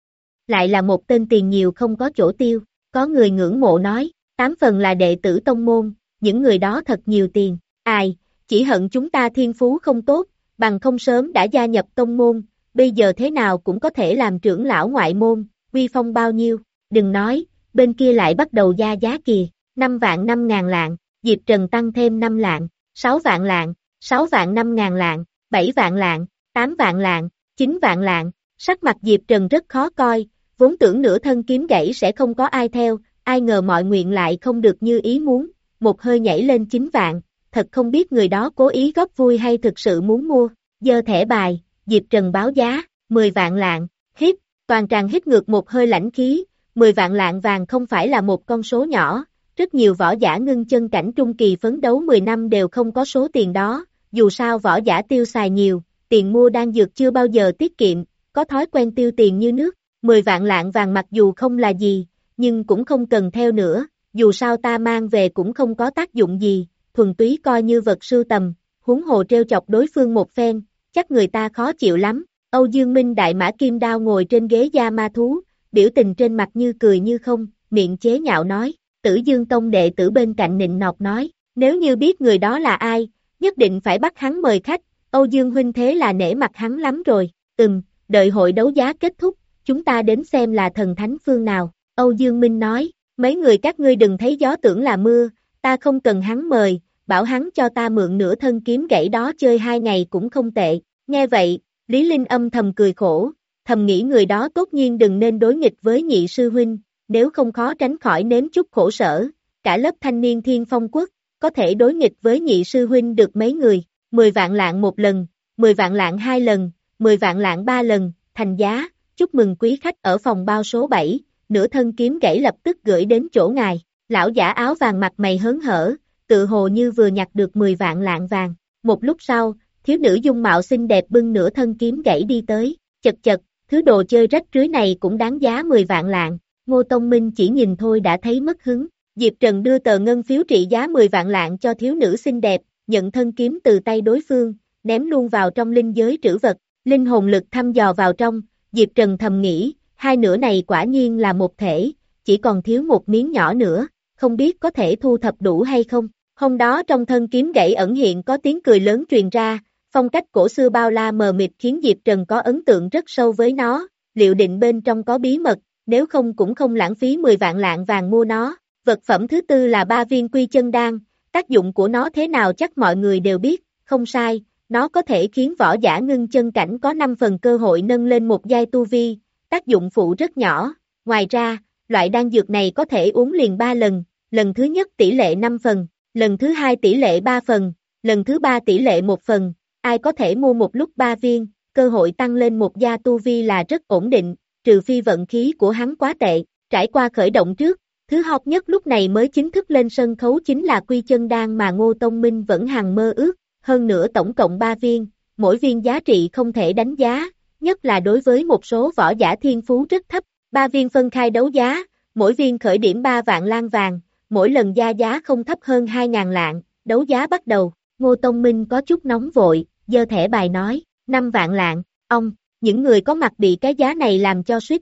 Lại là một tên tiền nhiều không có chỗ tiêu, có người ngưỡng mộ nói, tám phần là đệ tử tông môn, những người đó thật nhiều tiền, ai, chỉ hận chúng ta thiên phú không tốt, bằng không sớm đã gia nhập tông môn, bây giờ thế nào cũng có thể làm trưởng lão ngoại môn, uy phong bao nhiêu, đừng nói, bên kia lại bắt đầu gia giá kìa, năm vạn năm ngàn lạng, Diệp Trần tăng thêm năm lạng, sáu vạn lạng, sáu vạn năm ngàn lạng, bảy vạn lạng, tám vạn lạng, chín vạn lạng, sắc mặt Diệp Trần rất khó coi, vốn tưởng nửa thân kiếm gãy sẽ không có ai theo, ai ngờ mọi nguyện lại không được như ý muốn, một hơi nhảy lên chín vạn, thật không biết người đó cố ý góp vui hay thực sự muốn mua, giơ thẻ bài, Diệp Trần báo giá, mười vạn lạng, hít, toàn tràng hít ngược một hơi lãnh khí, mười vạn lạng vàng không phải là một con số nhỏ, rất nhiều võ giả ngưng chân cảnh trung kỳ phấn đấu mười năm đều không có số tiền đó, dù sao võ giả tiêu xài nhiều, tiền mua đan dược chưa bao giờ tiết kiệm, có thói quen tiêu tiền như nước, mười vạn lạng vàng mặc dù không là gì, nhưng cũng không cần theo nữa, dù sao ta mang về cũng không có tác dụng gì, thuần túy coi như vật sưu tầm, huống hồ treo chọc đối phương một phen, chắc người ta khó chịu lắm. Âu Dương Minh đại mã kim đao ngồi trên ghế da ma thú, biểu tình trên mặt như cười như không, miệng chế nhạo nói, Tử Dương Tông đệ tử bên cạnh nịnh nọt nói, nếu như biết người đó là ai, nhất định phải bắt hắn mời khách, Âu Dương huynh thế là nể mặt hắn lắm rồi, ừm, đợi hội đấu giá kết thúc, chúng ta đến xem là thần thánh phương nào, Âu Dương Minh nói, mấy người các ngươi đừng thấy gió tưởng là mưa, ta không cần hắn mời, bảo hắn cho ta mượn nửa thân kiếm gãy đó chơi hai ngày cũng không tệ, nghe vậy, Lý Linh âm thầm cười khổ, thầm nghĩ người đó tốt nhiên đừng nên đối nghịch với nhị sư huynh, nếu không khó tránh khỏi nếm chút khổ sở, cả lớp thanh niên Thiên Phong Quốc, có thể đối nghịch với nhị sư huynh được mấy người, mười vạn lạng một lần, mười vạn lạng hai lần, mười vạn lạng ba lần, thành giá, chúc mừng quý khách ở phòng bao số bảy, nửa thân kiếm gãy lập tức gửi đến chỗ ngài, lão giả áo vàng mặt mày hớn hở, tự hồ như vừa nhặt được mười vạn lạng vàng, một lúc sau, thiếu nữ dung mạo xinh đẹp bưng nửa thân kiếm gãy đi tới, chật chật, thứ đồ chơi rách rưới này cũng đáng giá mười vạn lạng, Ngô Tông Minh chỉ nhìn thôi đã thấy mất hứng, Diệp Trần đưa tờ ngân phiếu trị giá mười vạn lạng cho thiếu nữ xinh đẹp, nhận thân kiếm từ tay đối phương, ném luôn vào trong linh giới trữ vật, linh hồn lực thăm dò vào trong, Diệp Trần thầm nghĩ, hai nửa này quả nhiên là một thể, chỉ còn thiếu một miếng nhỏ nữa, không biết có thể thu thập đủ hay không. Hôm đó trong thân kiếm gãy ẩn hiện có tiếng cười lớn truyền ra, phong cách cổ xưa bao la mờ mịt khiến Diệp Trần có ấn tượng rất sâu với nó, liệu định bên trong có bí mật, nếu không cũng không lãng phí mười vạn lạng vàng mua nó. Vật phẩm thứ tư là ba viên quy chân đan, tác dụng của nó thế nào chắc mọi người đều biết, không sai, nó có thể khiến võ giả ngưng chân cảnh có năm phần cơ hội nâng lên một giai tu vi, tác dụng phụ rất nhỏ, ngoài ra, loại đan dược này có thể uống liền ba lần, lần thứ nhất tỷ lệ năm phần, lần thứ hai tỷ lệ ba phần, lần thứ ba tỷ lệ một phần, ai có thể mua một lúc ba viên, cơ hội tăng lên một gia tu vi là rất ổn định, trừ phi vận khí của hắn quá tệ, trải qua khởi động trước, thứ hot nhất lúc này mới chính thức lên sân khấu chính là quy chân đan mà Ngô Tông Minh vẫn hằng mơ ước, hơn nữa tổng cộng ba viên, mỗi viên giá trị không thể đánh giá, nhất là đối với một số võ giả thiên phú rất thấp, ba viên phân khai đấu giá, mỗi viên khởi điểm ba vạn lan vàng, mỗi lần gia giá không thấp hơn hai ngàn lạng, đấu giá bắt đầu, Ngô Tông Minh có chút nóng vội, giơ thẻ bài nói, năm vạn lạng, ông, những người có mặt bị cái giá này làm cho suýt ngất,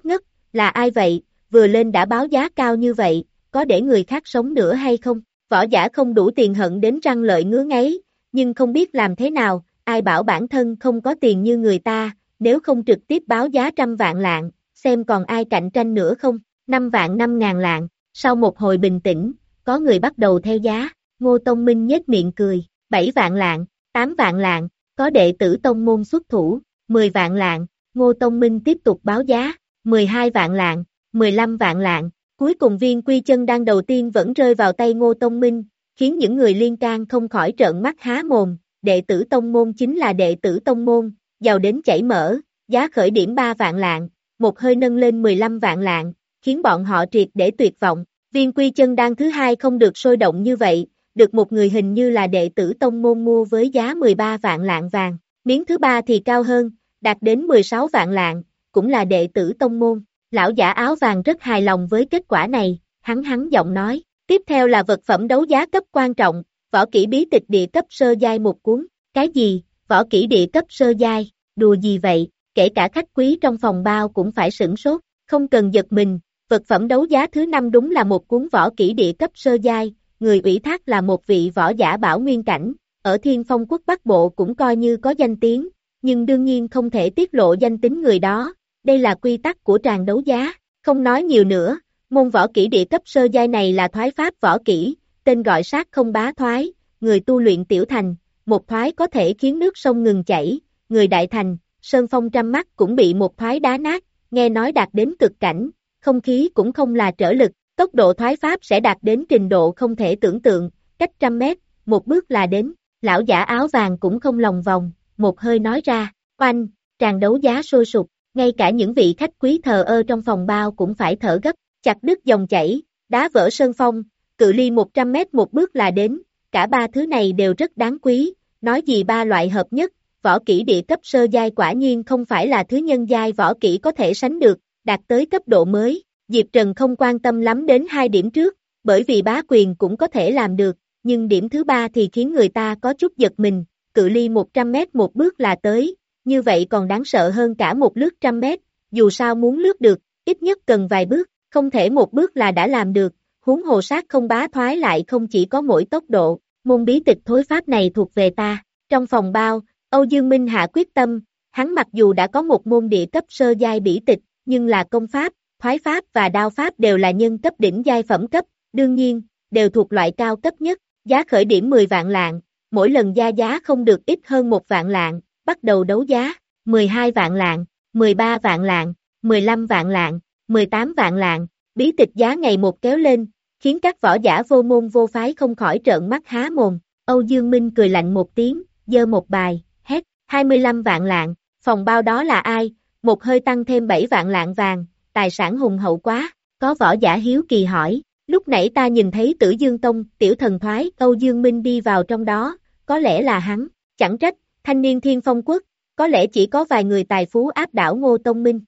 là ai vậy, vừa lên đã báo giá cao như vậy, có để người khác sống nữa hay không? Võ giả không đủ tiền hận đến răng lợi ngứa ngáy, nhưng không biết làm thế nào, ai bảo bản thân không có tiền như người ta, nếu không trực tiếp báo giá trăm vạn lạng, xem còn ai cạnh tranh nữa không, năm vạn năm ngàn lạng, sau một hồi bình tĩnh, có người bắt đầu theo giá, Ngô Tông Minh nhếch miệng cười, bảy vạn lạng, tám vạn lạng, có đệ tử tông môn xuất thủ, mười vạn lạng, Ngô Tông Minh tiếp tục báo giá, mười hai vạn lạng, mười lăm vạn lạng, cuối cùng viên quy chân đan đầu tiên vẫn rơi vào tay Ngô Tông Minh, khiến những người liên can không khỏi trợn mắt há mồm, đệ tử tông môn chính là đệ tử tông môn, giàu đến chảy mỡ, giá khởi điểm ba vạn lạng, một hơi nâng lên mười lăm vạn lạng, khiến bọn họ triệt để tuyệt vọng, viên quy chân đan thứ hai không được sôi động như vậy, được một người hình như là đệ tử tông môn mua với giá mười ba vạn lạng vàng, miếng thứ ba thì cao hơn, đạt đến mười sáu vạn lạng, cũng là đệ tử tông môn. Lão giả áo vàng rất hài lòng với kết quả này, hắn hắn giọng nói, tiếp theo là vật phẩm đấu giá cấp quan trọng, võ kỹ bí tịch địa cấp sơ giai một cuốn, cái gì, võ kỹ địa cấp sơ giai, đùa gì vậy, kể cả khách quý trong phòng bao cũng phải sửng sốt, không cần giật mình, vật phẩm đấu giá thứ năm đúng là một cuốn võ kỹ địa cấp sơ giai, người ủy thác là một vị võ giả bảo nguyên cảnh, ở Thiên Phong quốc Bắc Bộ cũng coi như có danh tiếng, nhưng đương nhiên không thể tiết lộ danh tính người đó. Đây là quy tắc của tràng đấu giá, không nói nhiều nữa, môn võ kỹ địa cấp sơ giai này là thoái pháp võ kỹ, tên gọi sát không bá thoái, người tu luyện tiểu thành, một thoái có thể khiến nước sông ngừng chảy, người đại thành, sơn phong trăm mắt cũng bị một thoái đá nát, nghe nói đạt đến cực cảnh, không khí cũng không là trở lực, tốc độ thoái pháp sẽ đạt đến trình độ không thể tưởng tượng, cách trăm mét, một bước là đến, lão giả áo vàng cũng không lòng vòng, một hơi nói ra, oanh, tràng đấu giá sôi sục. Ngay cả những vị khách quý thờ ơ trong phòng bao cũng phải thở gấp, chặt đứt dòng chảy, đá vỡ sơn phong, cự ly một trăm mét một bước là đến, cả ba thứ này đều rất đáng quý, nói gì ba loại hợp nhất, võ kỹ địa cấp sơ giai quả nhiên không phải là thứ nhân giai võ kỹ có thể sánh được, đạt tới cấp độ mới, Diệp Trần không quan tâm lắm đến hai điểm trước, bởi vì bá quyền cũng có thể làm được, nhưng điểm thứ ba thì khiến người ta có chút giật mình, cự ly một trăm mét một bước là tới. Như vậy còn đáng sợ hơn cả một lướt trăm mét, dù sao muốn lướt được, ít nhất cần vài bước, không thể một bước là đã làm được, huống hồ sát không bá thoái lại không chỉ có mỗi tốc độ, môn bí tịch thối pháp này thuộc về ta. Trong phòng bao, Âu Dương Minh hạ quyết tâm, hắn mặc dù đã có một môn địa cấp sơ giai bí tịch, nhưng là công pháp, thoái pháp và đao pháp đều là nhân cấp đỉnh giai phẩm cấp, đương nhiên, đều thuộc loại cao cấp nhất, giá khởi điểm mười vạn lạng, mỗi lần gia giá không được ít hơn một vạn lạng. Bắt đầu đấu giá, mười hai vạn lạng, mười ba vạn lạng, mười lăm vạn lạng, mười tám vạn lạng, bí tịch giá ngày một kéo lên, khiến các võ giả vô môn vô phái không khỏi trợn mắt há mồm, Âu Dương Minh cười lạnh một tiếng, giơ một bài, hét, hai mươi lăm vạn lạng, phòng bao đó là ai, một hơi tăng thêm bảy vạn lạng vàng, tài sản hùng hậu quá, có võ giả hiếu kỳ hỏi, lúc nãy ta nhìn thấy Tử Dương Tông, tiểu thần thoái, Âu Dương Minh đi vào trong đó, có lẽ là hắn, chẳng trách. Thanh niên Thiên Phong quốc, có lẽ chỉ có vài người tài phú áp đảo Ngô Tông Minh.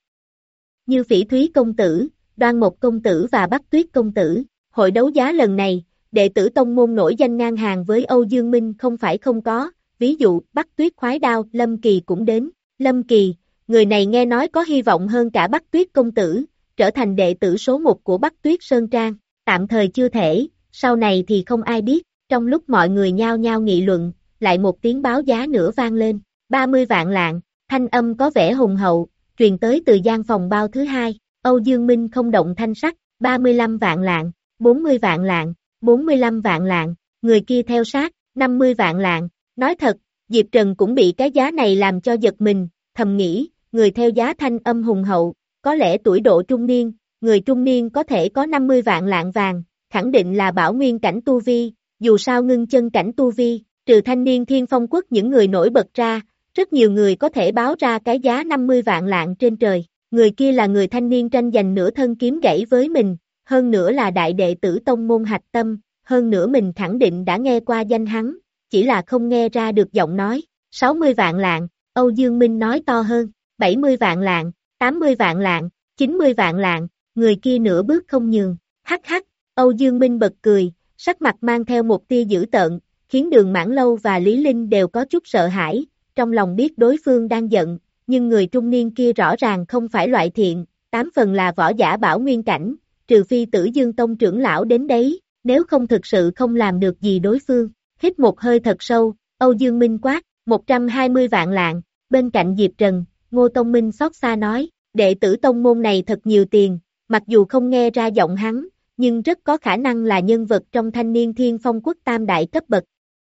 Như Phỉ Thúy công tử, Đoan Mộc công tử và Bắc Tuyết công tử, hội đấu giá lần này, đệ tử tông môn nổi danh ngang hàng với Âu Dương Minh không phải không có, ví dụ Bắc Tuyết khoái đao, Lâm Kỳ cũng đến, Lâm Kỳ, người này nghe nói có hy vọng hơn cả Bắc Tuyết công tử, trở thành đệ tử số một của Bắc Tuyết Sơn Trang, tạm thời chưa thể, sau này thì không ai biết, trong lúc mọi người nhao nhao nghị luận, lại một tiếng báo giá nữa vang lên, ba mươi vạn lạng, thanh âm có vẻ hùng hậu, truyền tới từ gian phòng bao thứ hai, Âu Dương Minh không động thanh sắc, ba mươi lăm vạn lạng, bốn mươi vạn lạng, bốn mươi lăm vạn lạng, người kia theo sát, năm mươi vạn lạng, nói thật, Diệp Trần cũng bị cái giá này làm cho giật mình, thầm nghĩ, người theo giá thanh âm hùng hậu, có lẽ tuổi độ trung niên, người trung niên có thể có năm mươi vạn lạng vàng, khẳng định là bảo nguyên cảnh tu vi, dù sao ngưng chân cảnh tu vi. Trừ thanh niên Thiên Phong quốc những người nổi bật ra, rất nhiều người có thể báo ra cái giá năm mươi vạn lạng trên trời. Người kia là người thanh niên tranh giành nửa thân kiếm gãy với mình, hơn nữa là đại đệ tử tông môn hạch tâm, hơn nữa mình khẳng định đã nghe qua danh hắn, chỉ là không nghe ra được giọng nói. sáu mươi vạn lạng, Âu Dương Minh nói to hơn, bảy mươi vạn lạng, tám mươi vạn lạng, chín mươi vạn lạng, người kia nửa bước không nhường. Hắc hắc, Âu Dương Minh bật cười, sắc mặt mang theo một tia dữ tợn, khiến Đường Mãn Lâu và Lý Linh đều có chút sợ hãi, trong lòng biết đối phương đang giận, nhưng người trung niên kia rõ ràng không phải loại thiện, tám phần là võ giả bảo nguyên cảnh, trừ phi Tử Dương Tông trưởng lão đến đấy, nếu không thực sự không làm được gì đối phương. Hít một hơi thật sâu, Âu Dương Minh quát, một trăm hai mươi vạn lạng, bên cạnh Diệp Trần, Ngô Tông Minh xót xa nói, đệ tử tông môn này thật nhiều tiền, mặc dù không nghe ra giọng hắn, nhưng rất có khả năng là nhân vật trong thanh niên thiên phong quốc tam đại cấp bậc.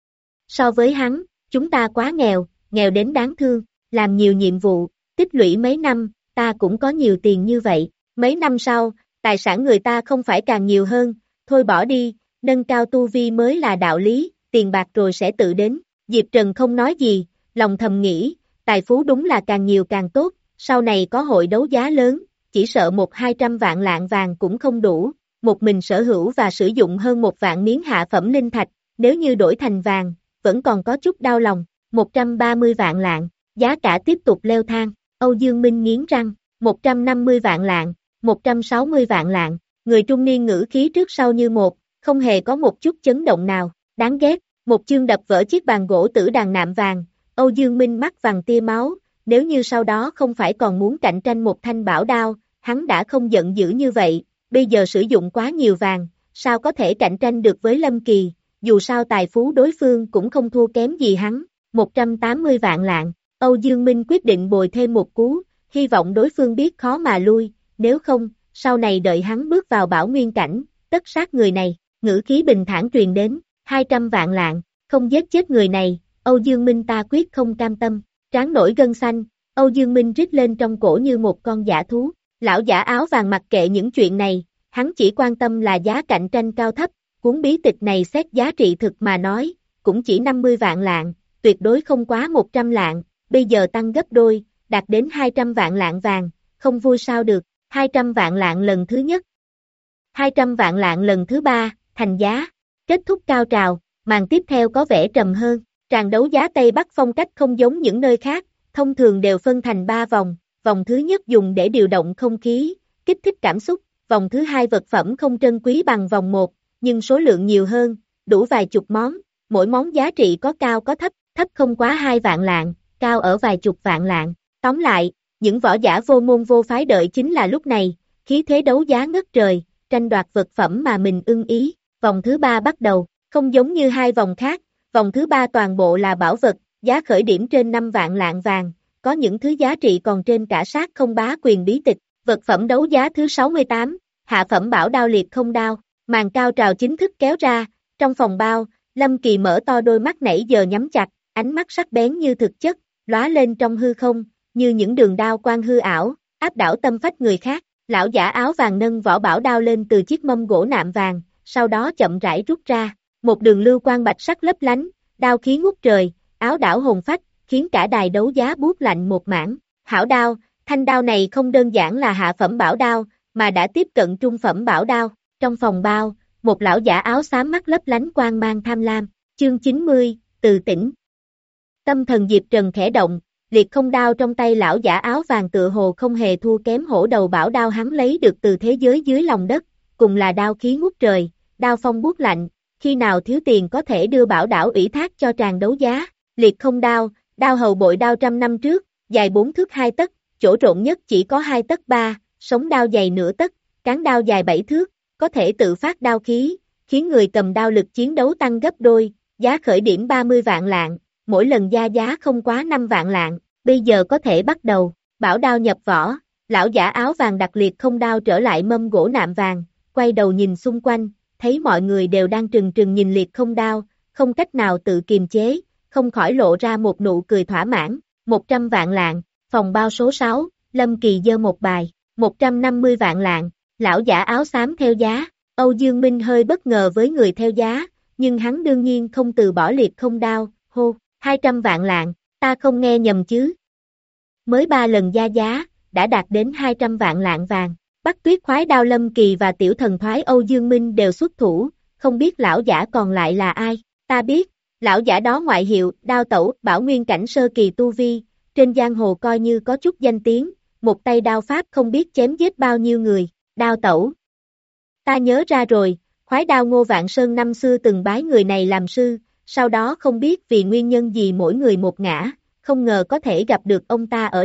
So với hắn, chúng ta quá nghèo, nghèo đến đáng thương, làm nhiều nhiệm vụ, tích lũy mấy năm, ta cũng có nhiều tiền như vậy, mấy năm sau, tài sản người ta không phải càng nhiều hơn, thôi bỏ đi, nâng cao tu vi mới là đạo lý, tiền bạc rồi sẽ tự đến. Diệp Trần không nói gì, lòng thầm nghĩ, tài phú đúng là càng nhiều càng tốt, sau này có hội đấu giá lớn, chỉ sợ một hai trăm vạn lạng vàng cũng không đủ, một mình sở hữu và sử dụng hơn một vạn miếng hạ phẩm linh thạch, nếu như đổi thành vàng, vẫn còn có chút đau lòng, một trăm ba mươi vạn lạng, giá cả tiếp tục leo thang, Âu Dương Minh nghiến răng, một trăm năm mươi vạn lạng, một trăm sáu mươi vạn lạng, người trung niên ngữ khí trước sau như một, không hề có một chút chấn động nào, đáng ghét, một chương đập vỡ chiếc bàn gỗ tử đàn nạm vàng, Âu Dương Minh mắt vàng tia máu, nếu như sau đó không phải còn muốn cạnh tranh một thanh bảo đao, hắn đã không giận dữ như vậy, bây giờ sử dụng quá nhiều vàng, sao có thể cạnh tranh được với Lâm Kỳ, dù sao tài phú đối phương cũng không thua kém gì hắn, một trăm tám mươi vạn lạng, Âu Dương Minh quyết định bồi thêm một cú, hy vọng đối phương biết khó mà lui, nếu không, sau này đợi hắn bước vào bảo nguyên cảnh, tất sát người này, ngữ khí bình thản truyền đến, hai trăm vạn lạng, không giết chết người này, Âu Dương Minh ta quyết không cam tâm, trán nổi gân xanh, Âu Dương Minh rít lên trong cổ như một con dã thú, lão giả áo vàng mặc kệ những chuyện này, hắn chỉ quan tâm là giá cạnh tranh cao thấp, cuốn bí tịch này xét giá trị thực mà nói, cũng chỉ năm mươi vạn lạng, tuyệt đối không quá một trăm lạng, bây giờ tăng gấp đôi, đạt đến hai trăm vạn lạng vàng, không vui sao được, hai trăm vạn lạng lần thứ nhất, hai trăm vạn lạng lần thứ ba, thành giá, kết thúc cao trào, màn tiếp theo có vẻ trầm hơn, tràng đấu giá Tây Bắc phong cách không giống những nơi khác, thông thường đều phân thành ba vòng, vòng thứ nhất dùng để điều động không khí, kích thích cảm xúc, vòng thứ hai vật phẩm không trân quý bằng vòng một, nhưng số lượng nhiều hơn, đủ vài chục món, mỗi món giá trị có cao có thấp, thấp không quá hai vạn lạng, cao ở vài chục vạn lạng, tóm lại, những võ giả vô môn vô phái đợi chính là lúc này, khí thế đấu giá ngất trời, tranh đoạt vật phẩm mà mình ưng ý, vòng thứ ba bắt đầu, không giống như hai vòng khác, vòng thứ ba toàn bộ là bảo vật, giá khởi điểm trên năm vạn lạng vàng, có những thứ giá trị còn trên cả sát không bá quyền bí tịch, vật phẩm đấu giá thứ sáu mươi tám, hạ phẩm bảo đao liệt không đao, màn cao trào chính thức kéo ra, trong phòng bao, Lâm Kỳ mở to đôi mắt nãy giờ nhắm chặt, ánh mắt sắc bén như thực chất, lóa lên trong hư không, như những đường đao quang hư ảo, áp đảo tâm phách người khác, lão giả áo vàng nâng vỏ bảo đao lên từ chiếc mâm gỗ nạm vàng, sau đó chậm rãi rút ra, một đường lưu quang bạch sắc lấp lánh, đao khí ngút trời, áo đảo hồn phách, khiến cả đài đấu giá buốt lạnh một mảng, hảo đao, thanh đao này không đơn giản là hạ phẩm bảo đao, mà đã tiếp cận trung phẩm bảo đao, trong phòng bao, một lão giả áo xám mắt lấp lánh quang mang tham lam, chương chín mươi, từ tỉnh. Tâm thần Diệp Trần khẽ động, liệt không đao trong tay lão giả áo vàng tựa hồ không hề thua kém hổ đầu bảo đao hắn lấy được từ thế giới dưới lòng đất, cùng là đao khí ngút trời, đao phong buốt lạnh, khi nào thiếu tiền có thể đưa bảo đảo ủy thác cho tràng đấu giá, liệt không đao, đao hầu bội đao trăm năm trước, dài bốn thước hai tấc, chỗ rộng nhất chỉ có hai tấc ba, sống đao dày nửa tấc, cán đao dài bảy thước, có thể tự phát đao khí, khiến người cầm đao lực chiến đấu tăng gấp đôi, giá khởi điểm ba mươi vạn lạng, mỗi lần gia giá không quá năm vạn lạng, bây giờ có thể bắt đầu, bảo đao nhập vỏ, lão giả áo vàng đặt liệt không đao trở lại mâm gỗ nạm vàng, quay đầu nhìn xung quanh, thấy mọi người đều đang trừng trừng nhìn liệt không đao, không cách nào tự kiềm chế, không khỏi lộ ra một nụ cười thỏa mãn, một trăm vạn lạng, phòng bao số sáu, Lâm Kỳ giơ một bài, một trăm năm mươi vạn lạng, lão giả áo xám theo giá, Âu Dương Minh hơi bất ngờ với người theo giá, nhưng hắn đương nhiên không từ bỏ liệt không đao, hô, hai trăm vạn lạng, ta không nghe nhầm chứ. Mới ba lần gia giá, đã đạt đến hai trăm vạn lạng vàng, Bắc Tuyết khoái đao Lâm Kỳ và tiểu thần thoái Âu Dương Minh đều xuất thủ, không biết lão giả còn lại là ai, ta biết, lão giả đó ngoại hiệu, đao tẩu, bảo nguyên cảnh sơ kỳ tu vi, trên giang hồ coi như có chút danh tiếng, một tay đao pháp không biết chém giết bao nhiêu người, đao tẩu. Ta nhớ ra rồi, khoái đao Ngô Vạn Sơn năm xưa từng bái người này làm sư, sau đó không biết vì nguyên nhân gì mỗi người một ngã, không ngờ có thể gặp được ông ta ở đây,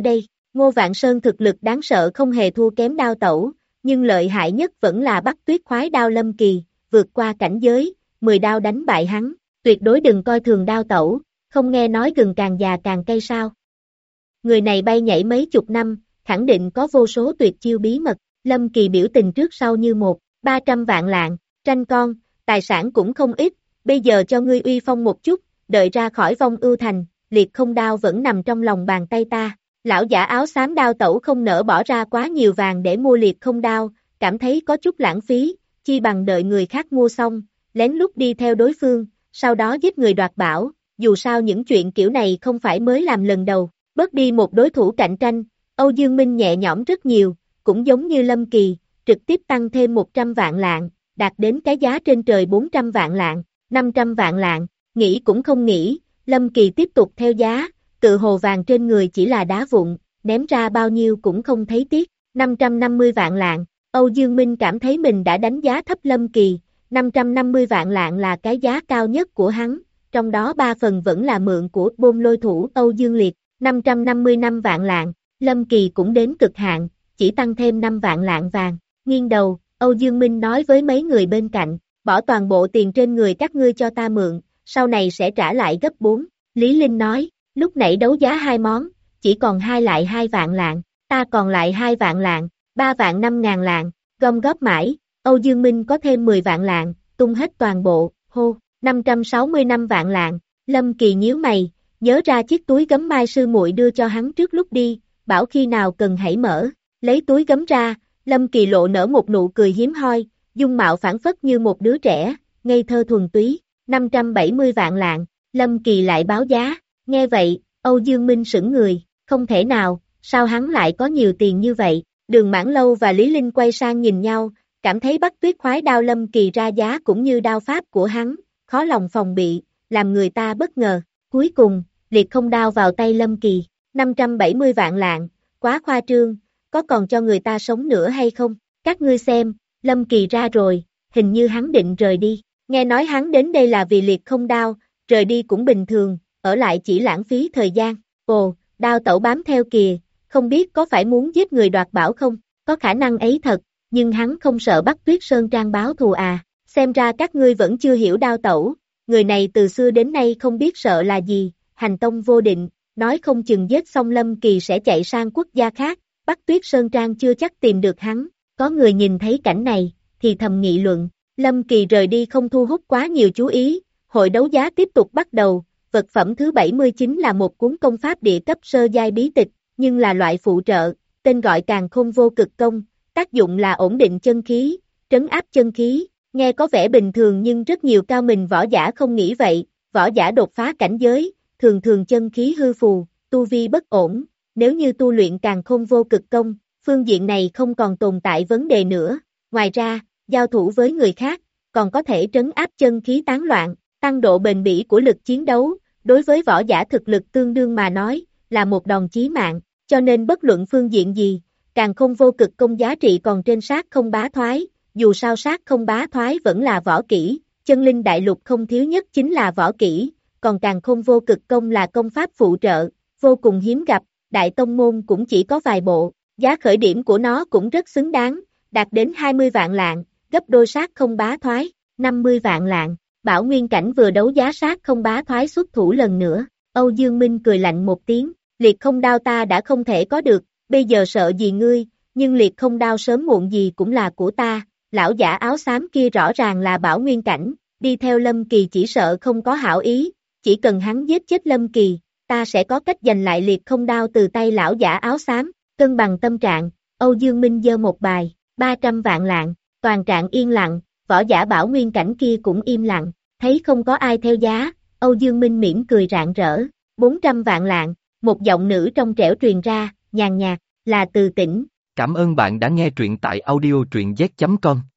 Ngô Vạn Sơn thực lực đáng sợ không hề thua kém Đao Tẩu, nhưng lợi hại nhất vẫn là Bắc Tuyết khoái đao Lâm Kỳ, vượt qua cảnh giới, mười đao đánh bại hắn, tuyệt đối đừng coi thường Đao Tẩu, không nghe nói gừng càng già càng cay sao. Người này bay nhảy mấy chục năm, khẳng định có vô số tuyệt chiêu bí mật, Lâm Kỳ biểu tình trước sau như một, ba trăm vạn lạng, tranh con, tài sản cũng không ít, bây giờ cho ngươi uy phong một chút, đợi ra khỏi vong ưu thành, liệt không đao vẫn nằm trong lòng bàn tay ta. Lão giả áo xám Đao Tẩu không nỡ bỏ ra quá nhiều vàng để mua liệt không đao, cảm thấy có chút lãng phí, chi bằng đợi người khác mua xong, lén lút đi theo đối phương, sau đó giết người đoạt bảo, dù sao những chuyện kiểu này không phải mới làm lần đầu, bớt đi một đối thủ cạnh tranh, Âu Dương Minh nhẹ nhõm rất nhiều, cũng giống như Lâm Kỳ, trực tiếp tăng thêm một trăm vạn lạng, đạt đến cái giá trên trời bốn trăm vạn lạng, năm trăm vạn lạng, nghĩ cũng không nghĩ, Lâm Kỳ tiếp tục theo giá, tự hồ vàng trên người chỉ là đá vụn, ném ra bao nhiêu cũng không thấy tiếc, năm trăm năm mươi vạn lạng, Âu Dương Minh cảm thấy mình đã đánh giá thấp Lâm Kỳ, năm trăm năm mươi vạn lạng là cái giá cao nhất của hắn, trong đó ba phần vẫn là mượn của bôn lôi thủ Âu Dương Liệt, năm trăm năm mươi năm vạn lạng, Lâm Kỳ cũng đến cực hạn, chỉ tăng thêm năm vạn lạng vàng, nghiêng đầu, Âu Dương Minh nói với mấy người bên cạnh, bỏ toàn bộ tiền trên người các ngươi cho ta mượn, sau này sẽ trả lại gấp bốn, Lý Linh nói, lúc nãy đấu giá hai món, chỉ còn hai lại hai vạn lạng, ta còn lại hai vạn lạng, ba vạn năm ngàn lạng, gom góp mãi, Âu Dương Minh có thêm mười vạn lạng, tung hết toàn bộ, hô, năm trăm sáu mươi năm vạn lạng, Lâm Kỳ nhíu mày, nhớ ra chiếc túi gấm Mai sư muội đưa cho hắn trước lúc đi, bảo khi nào cần hãy mở, lấy túi gấm ra, Lâm Kỳ lộ nở một nụ cười hiếm hoi, dung mạo phảng phất như một đứa trẻ, ngây thơ thuần túy, năm trăm bảy mươi vạn lạng, Lâm Kỳ lại báo giá, nghe vậy, Âu Dương Minh sững người, không thể nào, sao hắn lại có nhiều tiền như vậy, Đường Mãn Lâu và Lý Linh quay sang nhìn nhau, cảm thấy Bắc Tuyết khoái đao Lâm Kỳ ra giá cũng như đao pháp của hắn, khó lòng phòng bị, làm người ta bất ngờ, cuối cùng, liệt không đao vào tay Lâm Kỳ, năm trăm bảy mươi vạn lạng, quá khoa trương, có còn cho người ta sống nữa hay không, các ngươi xem, Lâm Kỳ ra rồi, hình như hắn định rời đi, nghe nói hắn đến đây là vì liệt không đao, rời đi cũng bình thường, ở lại chỉ lãng phí thời gian, ồ, Đao Tẩu bám theo kìa, không biết có phải muốn giết người đoạt bảo không, có khả năng ấy thật, nhưng hắn không sợ Bắc Tuyết Sơn Trang báo thù à, xem ra các ngươi vẫn chưa hiểu Đao Tẩu, người này từ xưa đến nay không biết sợ là gì, hành tông vô định, nói không chừng giết xong Lâm Kỳ sẽ chạy sang quốc gia khác, Bắc Tuyết Sơn Trang chưa chắc tìm được hắn, có người nhìn thấy cảnh này, thì thầm nghị luận, Lâm Kỳ rời đi không thu hút quá nhiều chú ý, hội đấu giá tiếp tục bắt đầu, vật phẩm thứ bảy mươi chín là một cuốn công pháp địa cấp sơ giai bí tịch, nhưng là loại phụ trợ, tên gọi Càn Khôn Vô Cực Công, tác dụng là ổn định chân khí, trấn áp chân khí, nghe có vẻ bình thường nhưng rất nhiều cao minh võ giả không nghĩ vậy, võ giả đột phá cảnh giới, thường thường chân khí hư phù, tu vi bất ổn, nếu như tu luyện Càn Khôn Vô Cực Công, phương diện này không còn tồn tại vấn đề nữa, ngoài ra, giao thủ với người khác, còn có thể trấn áp chân khí tán loạn, tăng độ bền bỉ của lực chiến đấu, đối với võ giả thực lực tương đương mà nói, là một đòn chí mạng, cho nên bất luận phương diện gì, Càn Khôn Vô Cực Công giá trị còn trên sát không bá thoái, dù sao sát không bá thoái vẫn là võ kỹ, chân linh đại lục không thiếu nhất chính là võ kỹ, còn Càn Khôn Vô Cực Công là công pháp phụ trợ, vô cùng hiếm gặp, đại tông môn cũng chỉ có vài bộ, giá khởi điểm của nó cũng rất xứng đáng, đạt đến hai mươi vạn lạng, gấp đôi sát không bá thoái, năm mươi vạn lạng. Bảo Nguyên Cảnh vừa đấu giá sát không bá thoái xuất thủ lần nữa, Âu Dương Minh cười lạnh một tiếng, liệt không đao ta đã không thể có được, bây giờ sợ gì ngươi, nhưng liệt không đao sớm muộn gì cũng là của ta, lão giả áo xám kia rõ ràng là Bảo Nguyên Cảnh, đi theo Lâm Kỳ chỉ sợ không có hảo ý, chỉ cần hắn giết chết Lâm Kỳ, ta sẽ có cách giành lại liệt không đao từ tay lão giả áo xám, cân bằng tâm trạng, Âu Dương Minh giơ một bài, ba trăm vạn lạng, toàn trạng yên lặng, võ giả Bảo Nguyên Cảnh kia cũng im lặng, thấy không có ai theo giá, Âu Dương Minh mỉm cười rạng rỡ, bốn trăm vạn lạng, một giọng nữ trong trẻo truyền ra, nhàn nhạt, là Từ Tĩnh. Cảm ơn bạn đã nghe truyện tại audio truyện z chấm com.